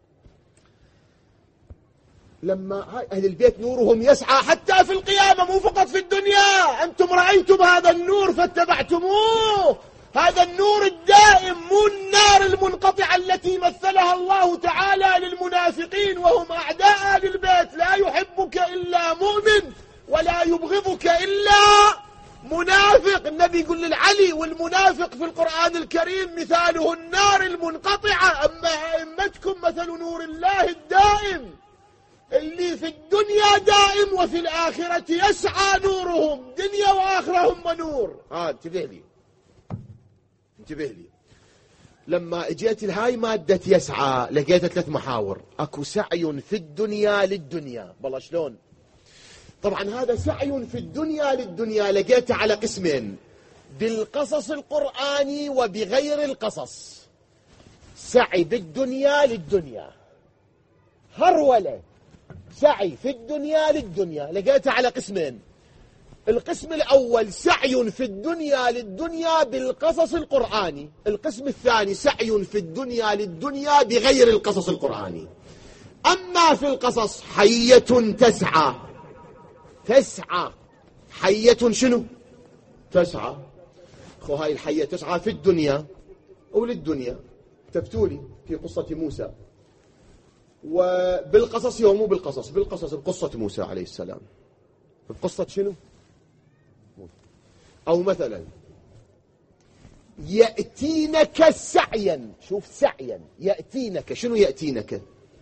لما أهل البيت نورهم يسعى حتى في القيامة، مو فقط في الدنيا. أنتم رأيتم هذا النور فاتبعتموه، هذا النور الدائم، مو النار المنقطعة التي مثلها الله تعالى للمنافقين وهم أعداء أهل البيت. لا يحبك إلا مؤمن ولا يبغضك إلا منافق. النبي يقول للعلي والمنافق في القرآن الكريم مثاله النار المنقطعة، أما أئمتكم مثل نور الله الدائم، اللي في الدنيا دائم وفي الآخرة يسعى نورهم، دنيا وآخرة هم نور. انتبه لي، انتبه لي. لما اجيت الهاي مادة يسعى لقيت 3 محاور. اكو سعي في الدنيا للدنيا، بالله شلون؟ طبعا هذا سعي في الدنيا للدنيا لقيته على قسمين، بالقصص القرآني وبغير القصص. سعي بالدنيا للدنيا، هرولة، سعي في الدنيا للدنيا، لقيته على قسمين. القسم الأول سعي في الدنيا للدنيا بالقصص القرآني، القسم الثاني سعي في الدنيا للدنيا بغير القصص القرآني. أما في القصص حية تسعى، تسعى حية شنو؟ تسعى. خو هاي الحية تسعى في الدنيا وللدنيا. تفتولي في قصة موسى، وبالقصص يوم مو بالقصص، بالقصص بقصة موسى عليه السلام، بقصة شنو؟ أو مثلا يأتينك سعيا، شوف سعيا، يأتينك، شنو يأتينك؟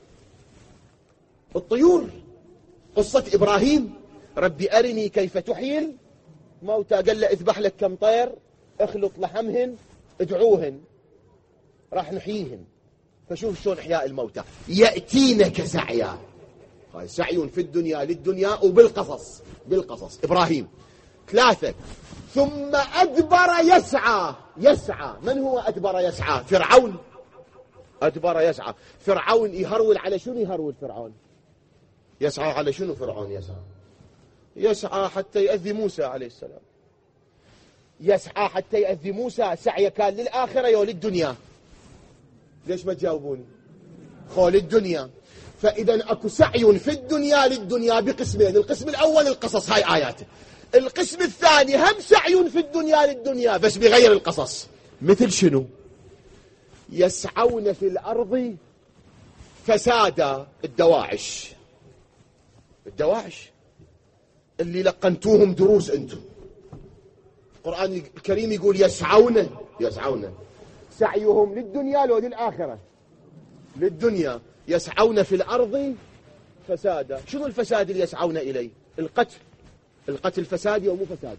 الطيور. قصة إبراهيم، ربي أرني كيف تحيي الموتى، قال له اذبح لك كم طير اخلط لحمهن ادعوهن راح نحييهن. فشوف شلون إحياء الموتى، يأتينك سعيا. هاي سعي في الدنيا للدنيا بالقصص. إبراهيم 3. ثم أدبر يسعى. من هو أدبر يسعى؟ فرعون. أدبر يسعى. فرعون يهرول على شنو؟ يهرول فرعون يسعى على شنو؟ فرعون يسعى حتى يأذي موسى عليه السلام. يسعى حتى يأذي موسى. سعي كان للآخرة يا للدنيا؟ ليش ما تجاوبوني؟ للدنيا. فإذا أكو سعي في الدنيا للدنيا بقسمين. القسم الأول القصص، هاي آياته. القسم الثاني هم سعي في الدنيا للدنيا بس بغير القصص. مثل شنو؟ يسعون في الأرض فسادا. الدواعش اللي لقنتوهم دروس أنتم. القرآن الكريم يقول يسعون سعيهم للدنيا لو للآخرة؟ للدنيا. يسعون في الأرض فسادا. شنو الفساد اللي يسعون إليه؟ القتل فساد أو مو فساد؟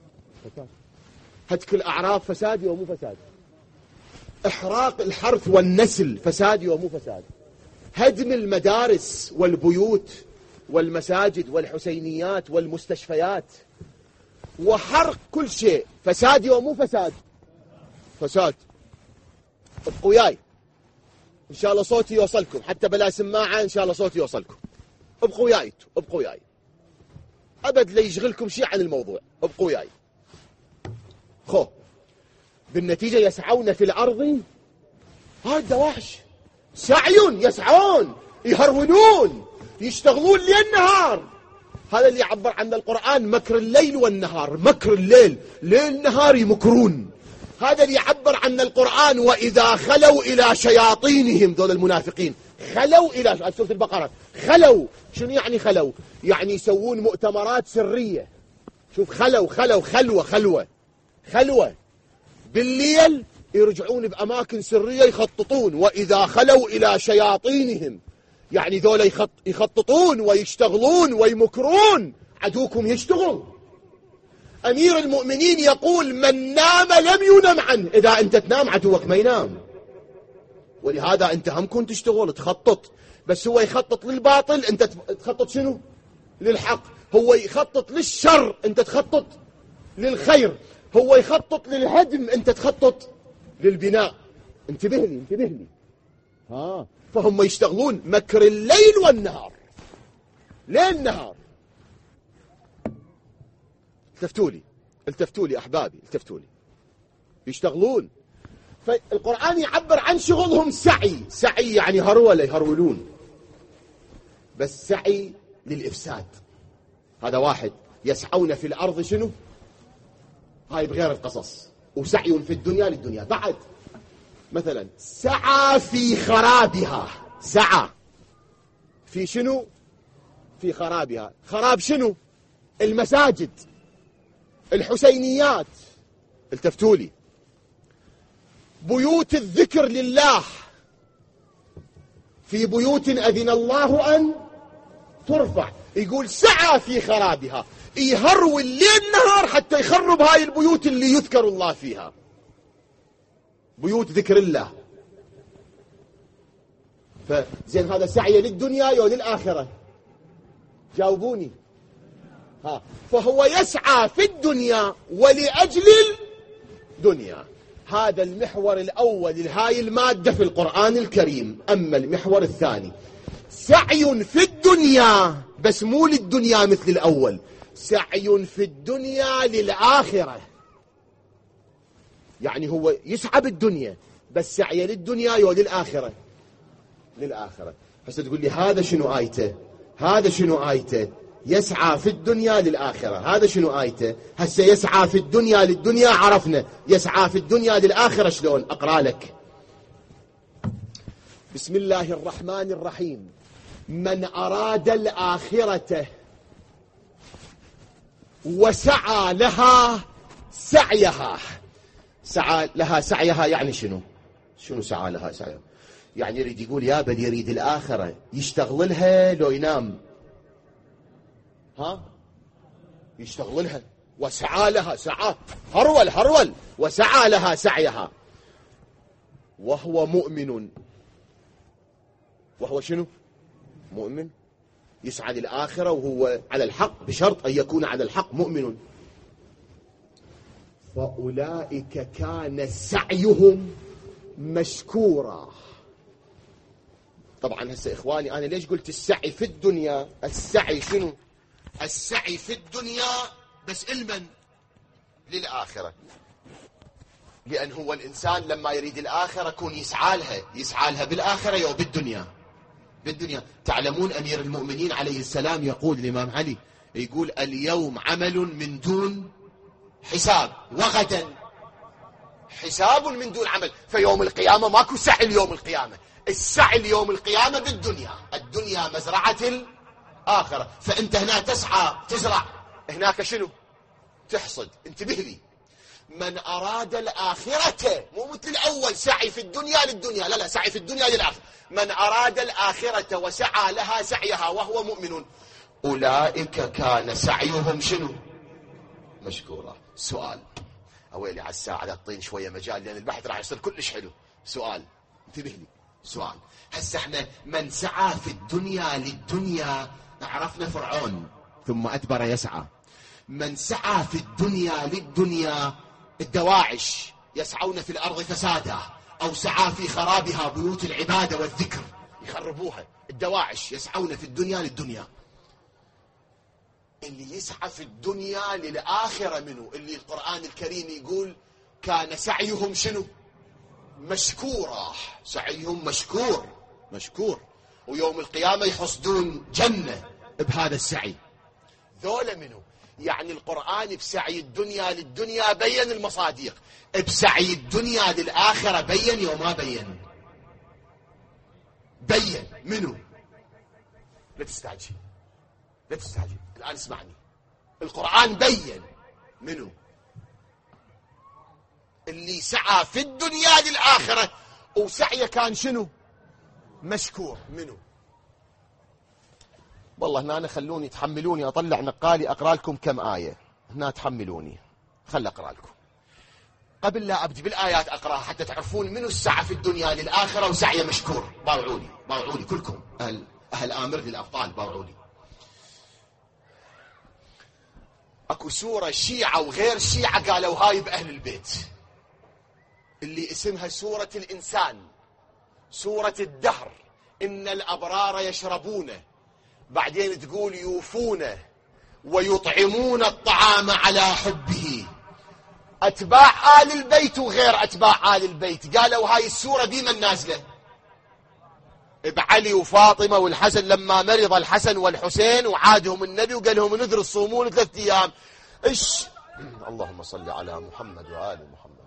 هتك الأعراض فساد أو مو فساد؟ إحراق الحرث والنسل فساد أو مو فساد؟ هدم المدارس والبيوت والمساجد والحسينيات والمستشفيات وحرق كل شيء فساد أو مو فساد؟ فساد. ابقوا وياي إن شاء الله صوتي يوصلكم، حتى بلا سماعة إن شاء الله صوتي يوصلكم. ابقوا وياي أبد لا يشغلكم شيء عن الموضوع. ابقوا وياي. بالنتيجة يسعون في الأرض. هاي الدواعش يسعون يهرولون يشتغلون ليل نهار. هذا اللي يعبر عنه القرآن مكر الليل والنهار. مكر الليل ليل نهار يمكرون. هذا اللي يعبر عنه القرآن وإذا خلوا إلى شياطينهم. دول المنافقين خلوا إلى سورة البقرة. خلوا شنو يعني خلوا؟ يعني يسوون مؤتمرات سرية. شوف خلوة بالليل يرجعون بأماكن سرية يخططون. وإذا خلوا إلى شياطينهم يعني ذولا يخططون ويشتغلون ويمكرون. عدوكم يشتغل. أمير المؤمنين يقول من نام لم ينم عنه. إذا أنت تنام عدوك ما ينام. ولهذا أنت هم كنت تشتغل تخطط، بس هو يخطط للباطل أنت تخطط شنو؟ للحق. هو يخطط للشر أنت تخطط للخير. هو يخطط للهدم أنت تخطط للبناء. انتبه لي. فهم يشتغلون مكر الليل والنهار. ليل نهار. التفتوا لي أحبابي، يشتغلون. فالقرآن يعبر عن شغلهم سعي يعني يهرولون، بس سعي للإفساد. هذا واحد. يسعون في الأرض شنو؟ هاي بغير القصص. وسعي في الدنيا للدنيا. بعد مثلا سعى في خرابها. سعى في شنو؟ في خرابها. خراب شنو؟ المساجد، الحسينيات. التفتوا لي. بيوت الذكر لله. في بيوت أذن الله أن ترفع. يقول سعى في خرابها. يهرول الليل نهار حتى يخرب هاي البيوت اللي يذكر الله فيها. بيوت ذكر الله. فزين هذا سعي للدنيا يا للآخرة؟ جاوبوني. فهو يسعى في الدنيا ولأجل الدنيا. هذا المحور الأول لهاي المادة في القرآن الكريم. أما المحور الثاني سعي في الدنيا بس مو للدنيا مثل الأول. سعي في الدنيا للآخرة. يعني هو يسعى بالدنيا بس سعي للدنيا وللآخرة. للآخرة. هسه تقول لي هذا شنو آيته؟ يسعى في الدنيا للآخرة. هذا شنو آيته؟ هسه يسعى في الدنيا للدنيا عرفنا. يسعى في الدنيا للآخرة شلون؟ أقرأ لك. بسم الله الرحمن الرحيم. من أراد الآخرة وسعى لها سعيها. سعى لها سعيها يعني شنو سعى لها سعيها؟ يعني يريد يقول يا بل يريد الآخرة يشتغل لها لو ينام. يشتغل لها وسعى لها سعى هرول وسعى لها سعيها وهو مؤمن. وهو شنو؟ مؤمن، يسعى للآخرة وهو على الحق بشرط أن يكون على الحق مؤمن. فأولئك كان سعيهم مشكورا. طبعا هسه إخواني أنا ليش قلت السعي في الدنيا؟ السعي شنو؟ السعي في الدنيا بس علما للآخرة، لأن هو الإنسان لما يريد الآخرة يكون يسعى لها بالآخرة يو بالدنيا. تعلمون أمير المؤمنين عليه السلام يقول الإمام علي، يقول اليوم عمل من دون حساب وغدا حساب من دون عمل. فيوم القيامة ماكو سعي اليوم القيامة، السعي اليوم القيامة بالدنيا. الدنيا مزرعة الآخرة، فأنت هنا تسعى تزرع، هناك شنو؟ تحصد. انتبه لي، من أراد الآخرة، مو مثل الأول سعي في الدنيا للدنيا، لا سعي في الدنيا للآخرة. من أراد الآخرة وسعى لها سعيها وهو مؤمن أولئك كان سعيهم شنو؟ مشكورا. سؤال، أويلي على الساعة لا تطين شوية مجال لأن البحث راح يصير كلش حلو. سؤال، انتبه لي، سؤال. هسه احنا من سعى في الدنيا للدنيا عرفنا فرعون ثم أدبر يسعى. من سعى في الدنيا للدنيا الدواعش يسعون في الأرض فسادا، أو سعى في خرابها بيوت العبادة والذكر يخربوها. الدواعش يسعون في الدنيا للدنيا. اللي يسعى في الدنيا للآخرة منه اللي القرآن الكريم يقول كان سعيهم شنو؟ مشكورا. سعيهم مشكور، ويوم القيامة يحصدون جنة بهذا السعي. ذولا منه يعني القرآن بسعي الدنيا للدنيا بين المصادق، بسعي الدنيا للآخرة بين يوم ما بين منه. لا تستعجل الآن اسمعني. القرآن بين منه اللي سعى في الدنيا للآخرة وسعيه كان شنو؟ مشكور منه. والله هنا خلوني تحملوني أطلع نقالي أقرأ لكم كم آية هنا، تحملوني خل أقرأ لكم قبل لا أبدي بالآيات أقرأها حتى تعرفون منو السعى في الدنيا للآخرة وسعيه مشكور. باوعوني كلكم أهل آمر للأبطال، باوعوني. أكو سورة شيعة وغير شيعة قالوا هاي بأهل البيت اللي اسمها سورة الإنسان، سورة الدهر. إن الأبرار يشربون، بعدين تقول يوفون ويطعمون الطعام على حبه. أتباع آل البيت وغير أتباع آل البيت قالوا هاي السورة ديما نازلة بعلي وفاطمة والحسن لما مرض الحسن والحسين وعادهم النبي وقال لهم نذر الصومون 3 أيام. اللهم صل على محمد وآل محمد.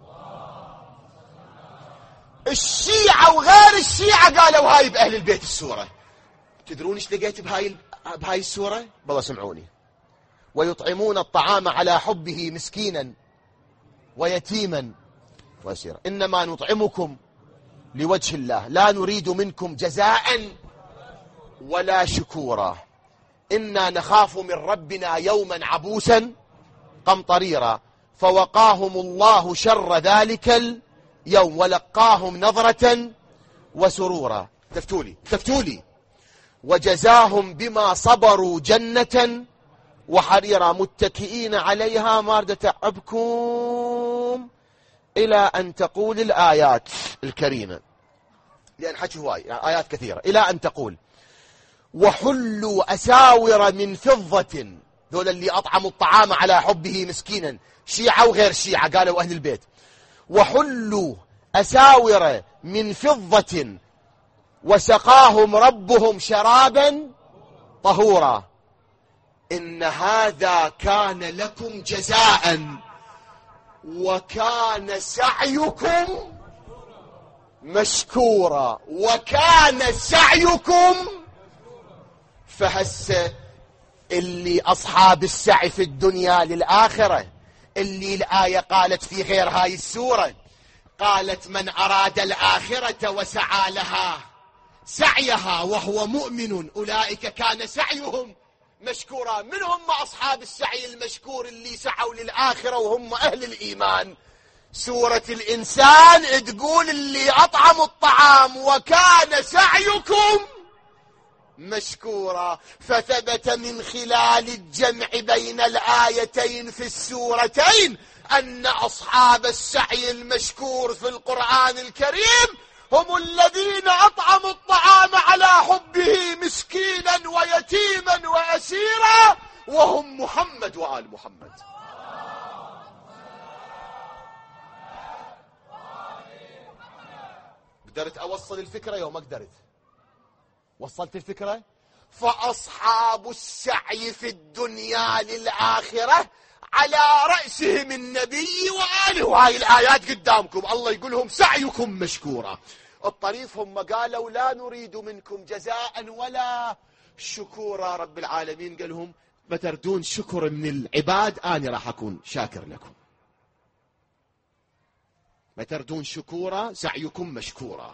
الشيعة وغير الشيعة قالوا هاي بأهل البيت السورة. تدرون ايش لقيت بهاي السورة؟ بالله سمعوني. ويطعمون الطعام على حبه مسكينا ويتيما واسيرا إنما نطعمكم لوجه الله لا نريد منكم جزاء ولا شكورا إنا نخاف من ربنا يوما عبوسا قمطريرا فوقاهم الله شر ذلك اليوم ولقاهم نظرة وسرورا. تفتولي وجزاهم بما صبروا جنة وحريرا متكئين عليها ما تعبكم إلى أن تقول الآيات الكريمة، لأن حكي هواي آيات كثيرة، إلى أن تقول وحلوا أساور من فضة. ذول اللي أطعموا الطعام على حبه مسكينا، شيعة وغير شيعة قالوا أهل البيت. وحلوا أساور من فضة وسقاهم ربهم شرابا طهورا إن هذا كان لكم جزاء وكان سعيكم مشكورا. وكان سعيكم. فهسه اللي أصحاب السعي في الدنيا للآخرة اللي الآية قالت في غير هاي السورة، قالت من أراد الآخرة وسعى لها سعيها وهو مؤمن أولئك كان سعيهم مشكورة. من هم أصحاب السعي المشكور اللي سعوا للآخرة وهم أهل الإيمان؟ سورة الإنسان تقول اللي أطعموا الطعام وكان سعيكم مشكورا. فثبت من خلال الجمع بين الآيتين في السورتين أن أصحاب السعي المشكور في القرآن الكريم هم الذين أطعموا الطعام على حبه مسكينا ويتيما وأسيرا، وهم محمد وآل محمد. قدرت أوصل الفكرة يوم ما قدرت؟ وصلت الفكرة؟ فأصحاب السعي في الدنيا للآخرة على رأسهم النبي وآله، وهاي الآيات قدامكم الله يقولهم سعيكم مشكورا. الطريف هم قالوا لا نريد منكم جزاء ولا شكورا. رب العالمين قال لهم ما تردون شكر من العباد أنا راح أكون شاكر لكم. ما تردون شكورا سعيكم مشكورا.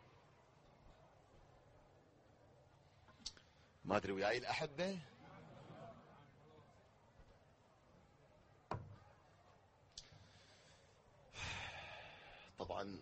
ما أدري وياي الأحبة. طبعا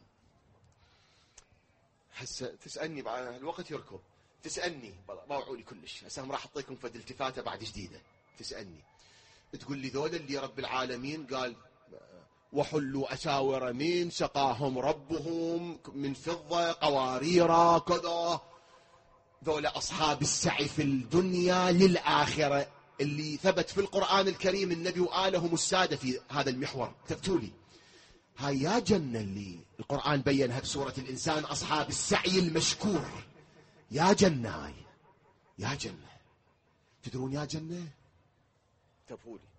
هسه تسألني بعد الوقت يركض، تسألني ما وعولي كلش، هسه راح أعطيكم فد التفاتة بعد جديدة. تسألني تقول لي ذولا اللي رب العالمين قال وحلوا أساور من سقاهم ربهم من فضة قوارير كذا، ذولا أصحاب السعي في الدنيا للآخرة اللي ثبت في القرآن الكريم النبي وآلهم السادة في هذا المحور. كتبتوا لي هاي يا جنة اللي القرآن بينها بسورة الإنسان أصحاب السعي المشكور. يا جنة هاي يا جنة. تدرون يا جنة؟ كتبوا لي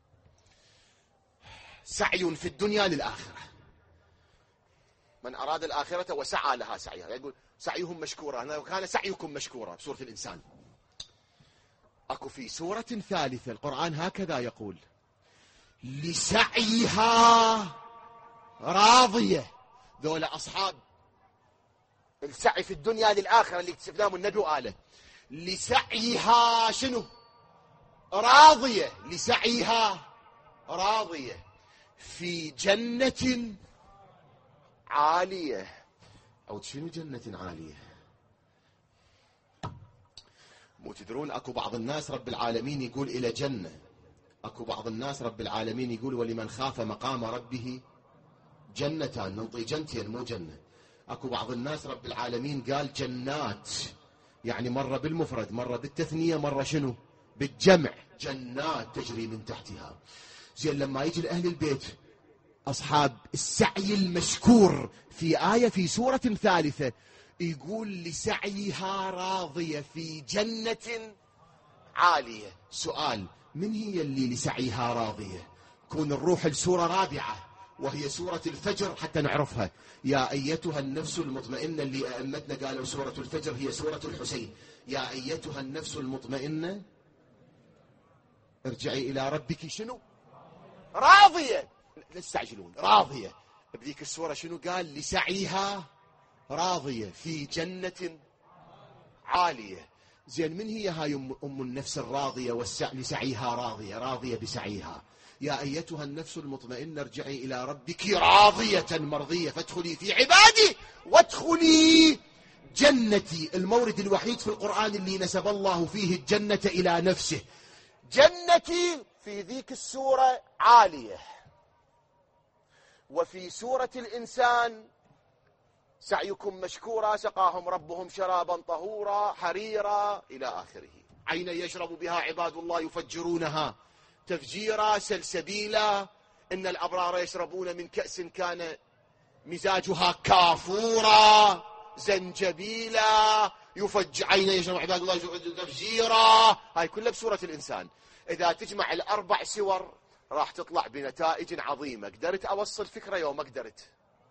سعي في الدنيا للآخرة. من أراد الآخرة وسعى لها سعيها يقول سعيهم مشكورا. كان سعيكم مشكورا بسورة الإنسان. أكو في سورة ثالثة القرآن هكذا يقول لسعيها راضية. ذولا أصحاب السعي في الدنيا للآخرة اللي اكتسبناهم النبي وآله لسعيها شنو؟ راضية. لسعيها راضية في جنة عالية. أو شنو جنة عالية؟ مو تدرون أكو بعض الناس رب العالمين يقول إلى جنة، أكو بعض الناس رب العالمين يقول ولمن خاف مقام ربه جنتان، ننطي جنتين مو جنة. أكو بعض الناس رب العالمين قال جنات، يعني مرة بالمفرد مرة بالتثنية مرة شنو بالجمع، جنات تجري من تحتها. زين لما يجي لأهل البيت أصحاب السعي المشكور في آية في سورة ثالثة يقول لسعيها راضية في جنة عالية. سؤال من هي اللي لسعيها راضية؟ كون نروح لسورة رابعة وهي سورة الفجر حتى نعرفها. يا أيتها النفس المطمئنة اللي أئمتنا قالوا سورة الفجر هي سورة الحسين. يا أيتها النفس المطمئنة ارجعي إلى ربك شنو؟ راضية. لا تستعجلون. راضية. بذيك السورة شنو قال؟ لسعيها راضية في جنة عالية. زين من هي هاي أم النفس الراضية لسعيها راضية؟ راضية بسعيها. يا أيتها النفس المطمئنة ارجعي إلى ربك راضية مرضية فادخلي في عبادي وادخلي جنتي. المورد الوحيد في القرآن اللي نسب الله فيه الجنة إلى نفسه. جنتي في ذيك السورة عالية. وفي سورة الإنسان سعيكم مشكورا سقاهم ربهم شرابا طهورا حريرا إلى آخره. عينا يشرب بها عباد الله يفجرونها تفجيرا سلسبيلا إن الأبرار يشربون من كأس كان مزاجها كافورا زنجبيلا عينا يشرب عباد الله تفجيرا. هاي كلها بسورة الإنسان. إذا تجمع الأربع سور راح تطلع بنتائج عظيمة. قدرت أوصل فكرة يوم ما قدرت؟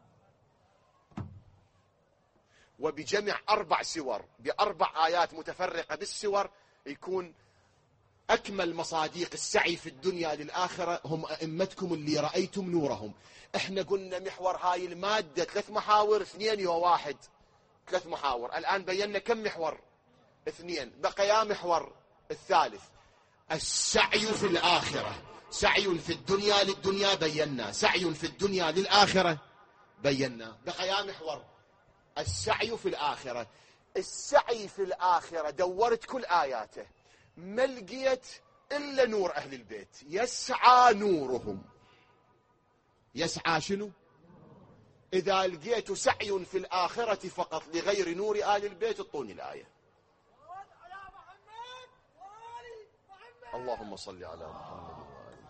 وبجمع 4 سور ب4 آيات متفرقة بالسور يكون أكمل مصاديق السعي في الدنيا للآخرة هم أئمتكم اللي رأيتم نورهم. احنا قلنا محور هاي المادة 3 محاور 2 يا 1 3 محاور. الآن بينا كم محور؟ 2. بقى يا محور الثالث. السعي في الآخرة، سعي في الدنيا للدنيا بينا، سعي في الدنيا للآخرة بينا. بقى يا محور السعي في الآخرة. السعي في الآخرة دورت كل آياته ما لقيت إلا نور أهل البيت، يسعى نورهم. يسعى شنو؟ إذا لقيت سعي في الآخرة فقط لغير نور آل البيت اعطوني الآية. اللهم صل على محمد وآله.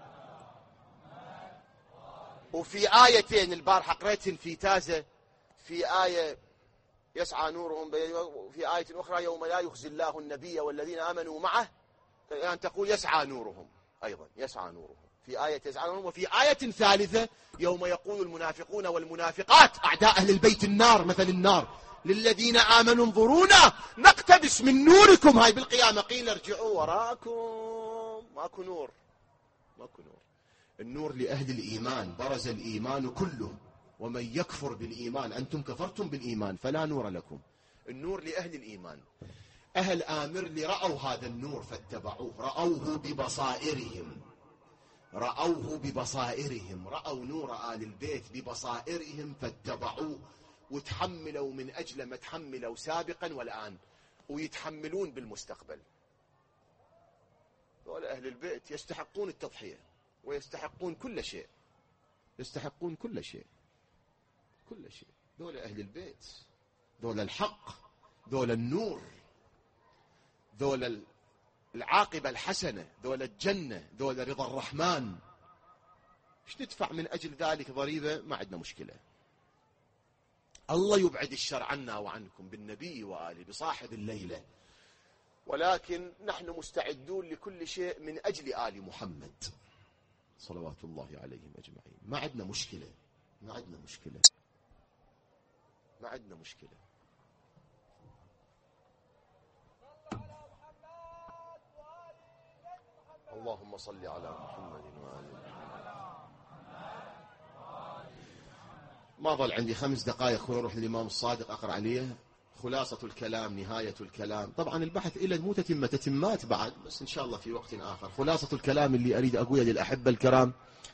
وفي آيتين البارحة قريتهن في تازة، في آية يسعى نورهم، وفي آية أخرى يوم لا يخزي الله النبي والذين آمنوا معه، يعني تقول يسعى نورهم أيضا، يسعى نورهم في آية يسعى نورهم. وفي آية ثالثة يوم يقول المنافقون والمنافقات أعداء أهل البيت النار، مثل النار، للذين آمنوا انظرونا نقتبس من نوركم. هاي بالقيامة قيل ارجعوا وراكم. ماكو نور، ماكو نور. النور لأهل الإيمان، برز الإيمان كله، ومن يكفر بالإيمان أنتم كفرتم بالإيمان فلا نور لكم. النور لأهل الإيمان. أهل آمر رأوا هذا النور فاتبعوه، رأوه ببصائرهم، رأوه ببصائرهم، رأوا نور آل البيت ببصائرهم فاتبعوه، وتحملوا من أجل ما تحملوا سابقا والآن، ويتحملون بالمستقبل. دول أهل البيت يستحقون التضحية ويستحقون كل شيء، يستحقون كل شيء، كل شيء. دول أهل البيت، دول الحق، دول النور، دول العاقبة الحسنة، دول الجنة، دول رضا الرحمن. ايش ندفع من أجل ذلك ضريبة؟ ما عندنا مشكلة. الله يبعد الشر عنا وعنكم بالنبي وآله بصاحب الليلة، ولكن نحن مستعدون لكل شيء من أجل آل محمد صلوات الله عليهم أجمعين. ما عندنا مشكلة، ما عندنا مشكلة، ما عندنا مشكلة. اللهم صل على محمد وآله. ما ظل عندي 5 دقائق، خلونا نروح للإمام الصادق أقرأ عليه خلاصة الكلام، نهاية الكلام. طبعا البحث إلى مو تتمة، تتمات بعد، بس إن شاء الله في وقت آخر. خلاصة الكلام اللي أريد أقوله للأحبة الكرام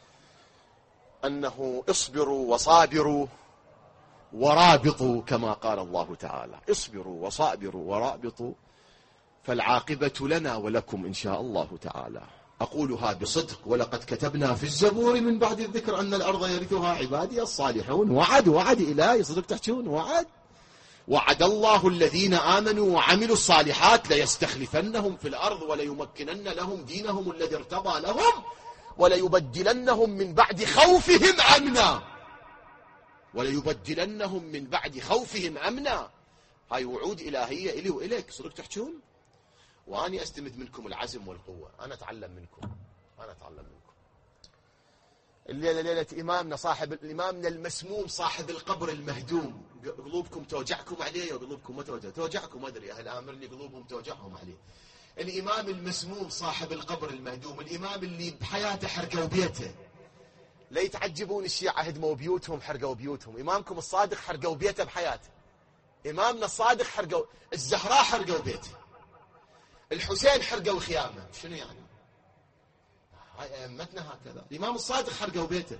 أنه اصبروا وصابروا ورابطوا كما قال الله تعالى. اصبروا وصابروا ورابطوا فالعاقبة لنا ولكم إن شاء الله تعالى. أقولها بصدق، ولقد كتبنا في الزبور من بعد الذكر أن الأرض يرثها عبادي الصالحون. وعد إلهي، صدق تحجون، وعد الله الذين آمنوا وعملوا الصالحات ليستخلفنهم في الأرض وليمكنن لهم دينهم الذي ارتضى لهم وليبدلنهم من بعد خوفهم أمنا، وليبدلنهم من بعد خوفهم أمنا. هاي وعود إلهية إلي وإليك، صدق تحجون. وأني أستمد منكم العزم والقوة، أنا أتعلم منكم، أنا أتعلم منكم. الليلة ليلة إمامنا، صاحب الإمامنا المسموم، صاحب القبر المهدوم. قلوبكم توجعكم عليه وقلوبكم ما توجعكم، ما أدري أهل آمر اللي قلوبهم توجعهم عليه. الإمام المسموم صاحب القبر المهدوم، الإمام اللي بحياته حرقوا بيته. لا يتعجبون الشيعة هدموا بيوتهم، حرقوا بيوتهم. إمامكم الصادق حرقوا بيته بحياته. إمامنا الصادق حرقوا، الزهراء حرقوا بيته، الحسين حرقوا خيامه. شنو يعني؟ هاي أئمتنا هكذا. الإمام الصادق حرقوا بيته.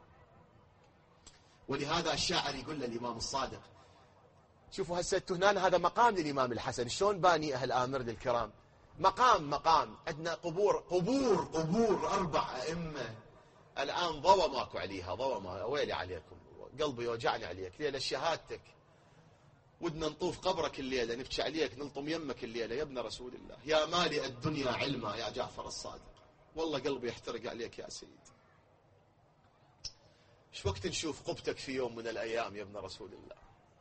ولهذا الشاعر يقول للإمام الصادق، شوفوا هسه التهنان هذا مقام للإمام الحسن، شلون باني أهل آمر الكرام، مقام عندنا قبور 4 أئمة الآن ضوى ماكو عليها، ضوى ما، ويلي عليكم، قلبي يوجعني عليك. ليلة شهادتك ودنا نطوف قبرك الليلة، نبكي عليك، نلطم يمك الليلة يا ابن رسول الله، يا مالئ الدنيا علما يا جعفر الصادق. والله قلبي يحترق عليك يا سيد. ايش وقت نشوف قبتك في يوم من الأيام يا ابن رسول الله.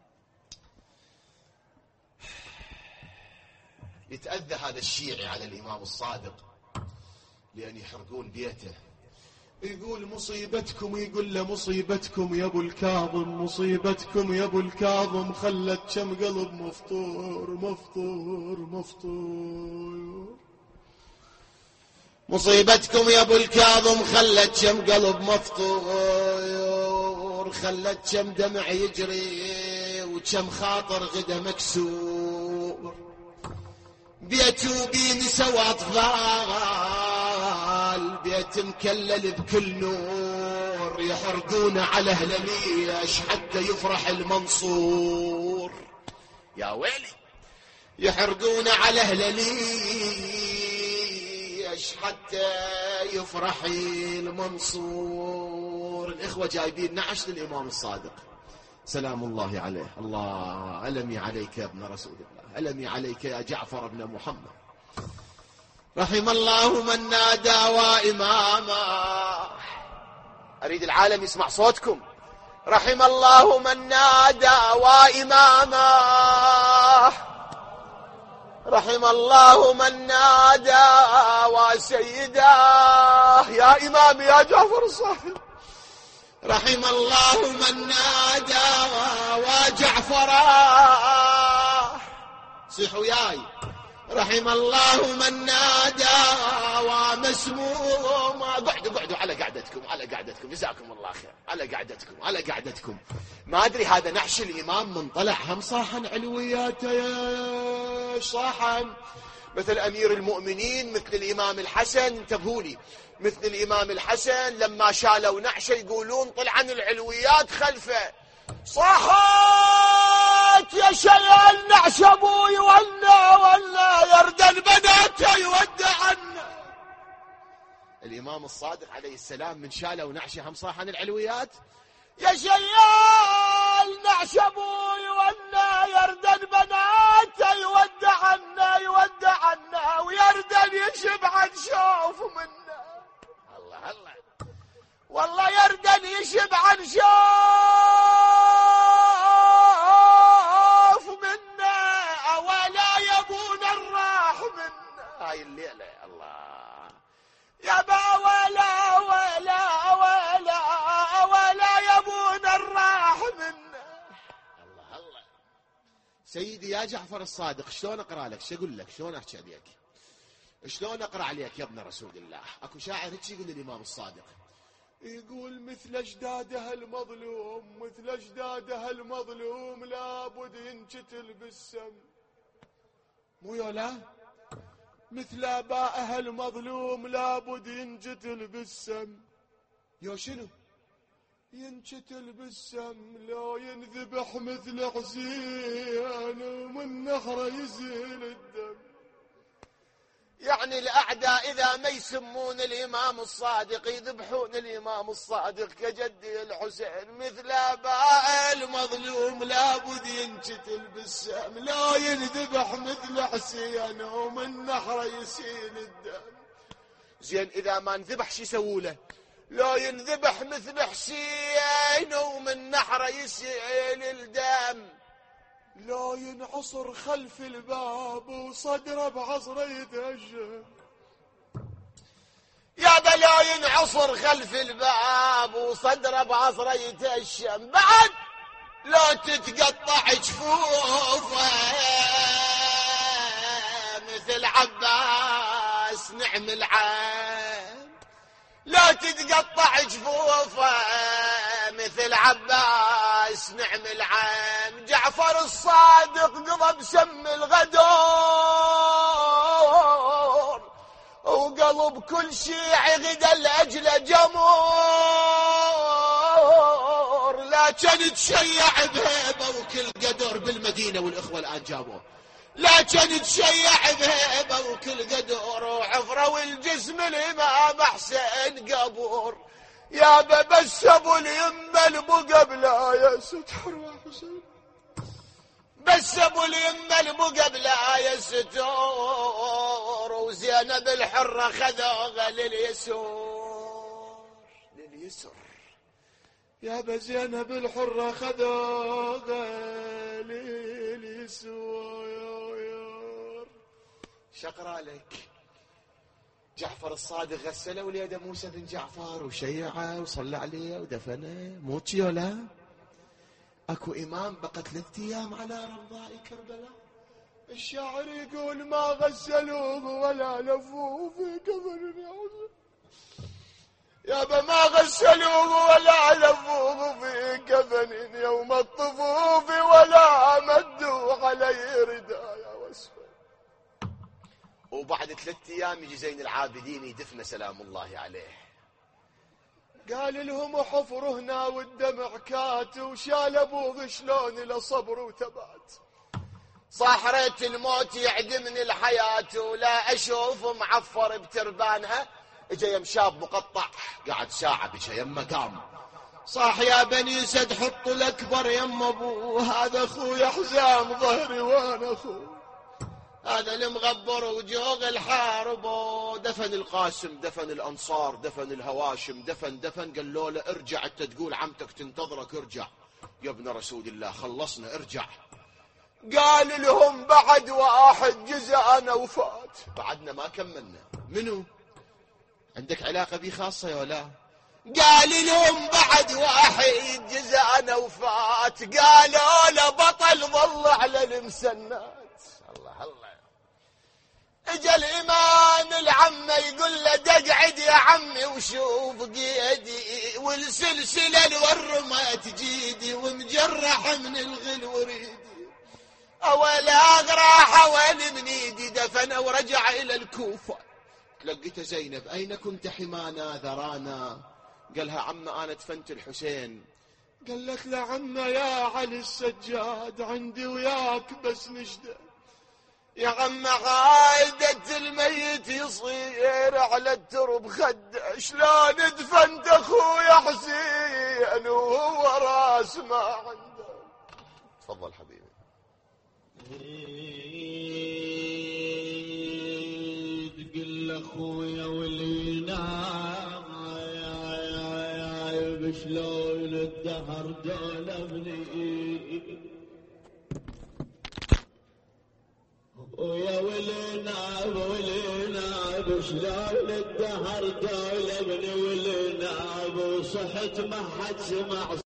يتأذى هذا الشيعي على الإمام الصادق لأن يحرقون بيته. يقول مصيبتكم، يقول له مصيبتكم يا ابو الكاظم، مصيبتكم يا ابو الكاظم خلت كم قلب مفطور مفطور مفطور. مصيبتكم يا ابو الكاظم خلت كم قلب مفطور، خلت كم دمع يجري وكم خاطر غدا مكسور. بيت وبين سوى أطفال، بيت مكلل بكل نور، يحرقون على أهل ليش حتى يفرح المنصور. يا ويلي، يحرقون على أهل ليش حتى يفرح المنصور. الإخوة جايبين نعش للإمام الصادق سلام الله عليه. الله ألمي عليك يا ابن رسول الله، ألمي عليك يا جعفر بن محمد. رحم الله من نادى وإماما. أريد العالم يسمع صوتكم. رحم الله من نادى وإماما، رحم الله من نادى وسيداه. يا إمام يا جعفر الصادق، رحم الله من نادى وجعفرا. صيحوا ياي. رحم الله من نادى ومسموما. قعدوا على قعدتكم، على قعدتكم، جزاكم الله خير، على قعدتكم، على قعدتكم. ما أدري هذا نعش الإمام من طلع هم صاحن علوياته، يا صاحن مثل أمير المؤمنين، مثل الإمام الحسن. انتبهوا، مثل الإمام الحسن لما شالوا نعشه يقولون طلع عن العلويات خلفه، صاحت يا شيء النعش أبوي ولا يرد البنات يودع عنا. الإمام الصادق عليه السلام من شالوا نعشه هم صاح عن العلويات، يا شيء النعش أبوي ولا يرد البنات يودع عنا ويرد يشبع نشوف منا. الله الله، والله يرد يشبع نشوف منا ولا يبون الراح منا. هاي الليلة الله يبا ولا يبون الراح منا. الله الله. سيدي يا جعفر الصادق، شلون اقرا لك؟ شو اقول لك؟ شلون احكي عليك؟ شلون اقرا عليك يا ابن رسول الله؟ اكو شاعر هيك يقول للامام الصادق، يقول مثل اجداده المظلوم، مثل اجداده المظلوم لابد ينقتل بالسم. مو يولا؟ مثل ابائها المظلوم لابد ينقتل بالسم. يا شنو؟ ينقتل بالسم، لو ينذبح مثل حسين ومن نهره يزيل الدم. يعني الأعداء إذا ما يسمون الإمام الصادق يذبحون الإمام الصادق كجدي الحسين. مثل آباء المظلوم لابد ينقتل بالسم، لا ينذبح مثل حسين ومن نحره يسيل الدم. زين إذا ما انذبح شو يسووا له؟ لا ينذبح مثل حسين ومن نحره يسيل الدم. لا ينعصر خلف الباب وصدره بعصره يتهجم. يا بلا ينعصر خلف الباب وصدره بعصره يتهجم. بعد لا تتقطع جفوفه مثل عباس نعم العين. لا تتقطع جفوفه مثل عباس نعم العين. جعفر الصادق قضى بسم الغدور وقلب كل شيعي غدا لأجل جمور. لا كان تشيع بهيبة وكل قدر بالمدينة والإخوة الآن جابوه. لا كان تشيع بهيبة وكل قدر وعفرة والجسم الإمام حسين قبور. يا بس ابو اليمه المقبله يا ستر حسين، بس ابو اليمه المقبله يا ستر. وزينب الحره خذوها لليسر يا بزينب الحره خذوها لليسر. شقرا لك جعفر الصادق غسله وليده موسى بن جعفر وشيعه وصلى عليه ودفنه. موت يولا اكو امام بقى 3 ايام على رضاء كربلاء. الشاعر يقول ما غسلوه ولا لفوه في كفن يابا، ما غسلوه ولا لفوه في كفن يوم الطفوف ولا مدوا عليه ردايا واسفل. وبعد 3 أيام يجي زين العابدين يدفنه سلام الله عليه. قال لهم حفر هنا والدمع كات، وشال ابوه شلون له صبر وثبات. صاحرة الموت يعدمني الحياة، ولا اشوف معفر بتربانها. اجا يم شاب مقطع قاعد ساعة بجا يم قام، صاح يا بني سد حطوا الاكبر يم ابوه، هذا اخوي حزام ظهري وانا اخوه، هذا المغبر وجوغ الحارب. دفن القاسم، دفن الأنصار، دفن الهواشم، دفن. قالوا له ارجع، انت تقول عمتك تنتظرك، ارجع يا ابن رسول الله، خلصنا ارجع. قال لهم بعد واحد جزانا وفات. بعدنا ما كملنا. منو عندك علاقة بي خاصة يا ولا؟ قال لهم بعد واحد جزانا وفات. قالوا له بطل ظل على المسنات. الله الله. اجا الإمام العمة يقول له دقعد يا عمي وشوف قيدي، والسلسلة الورمات جيدي، ومجرح من الغل وريدي، أول أغراح أول من ايدي. دفن ورجع إلى الكوفة. تلقيت زينب أين كنت حمانا ذرانا؟ قالها عمة أنا دفنت الحسين. قالت له عمة يا علي السجاد عندي وياك بس نجدة. يا عم عايدة الميت يصير على الترب خده، شلون دفنت اخويا حسين وهو راس ما عنده. تفضل حبيبي. تقول اخويا واللي نام شلون الدهر دول ابني، ويا وليناب شلون الدهر دول ابني وليناب، وصحت ما حد سمع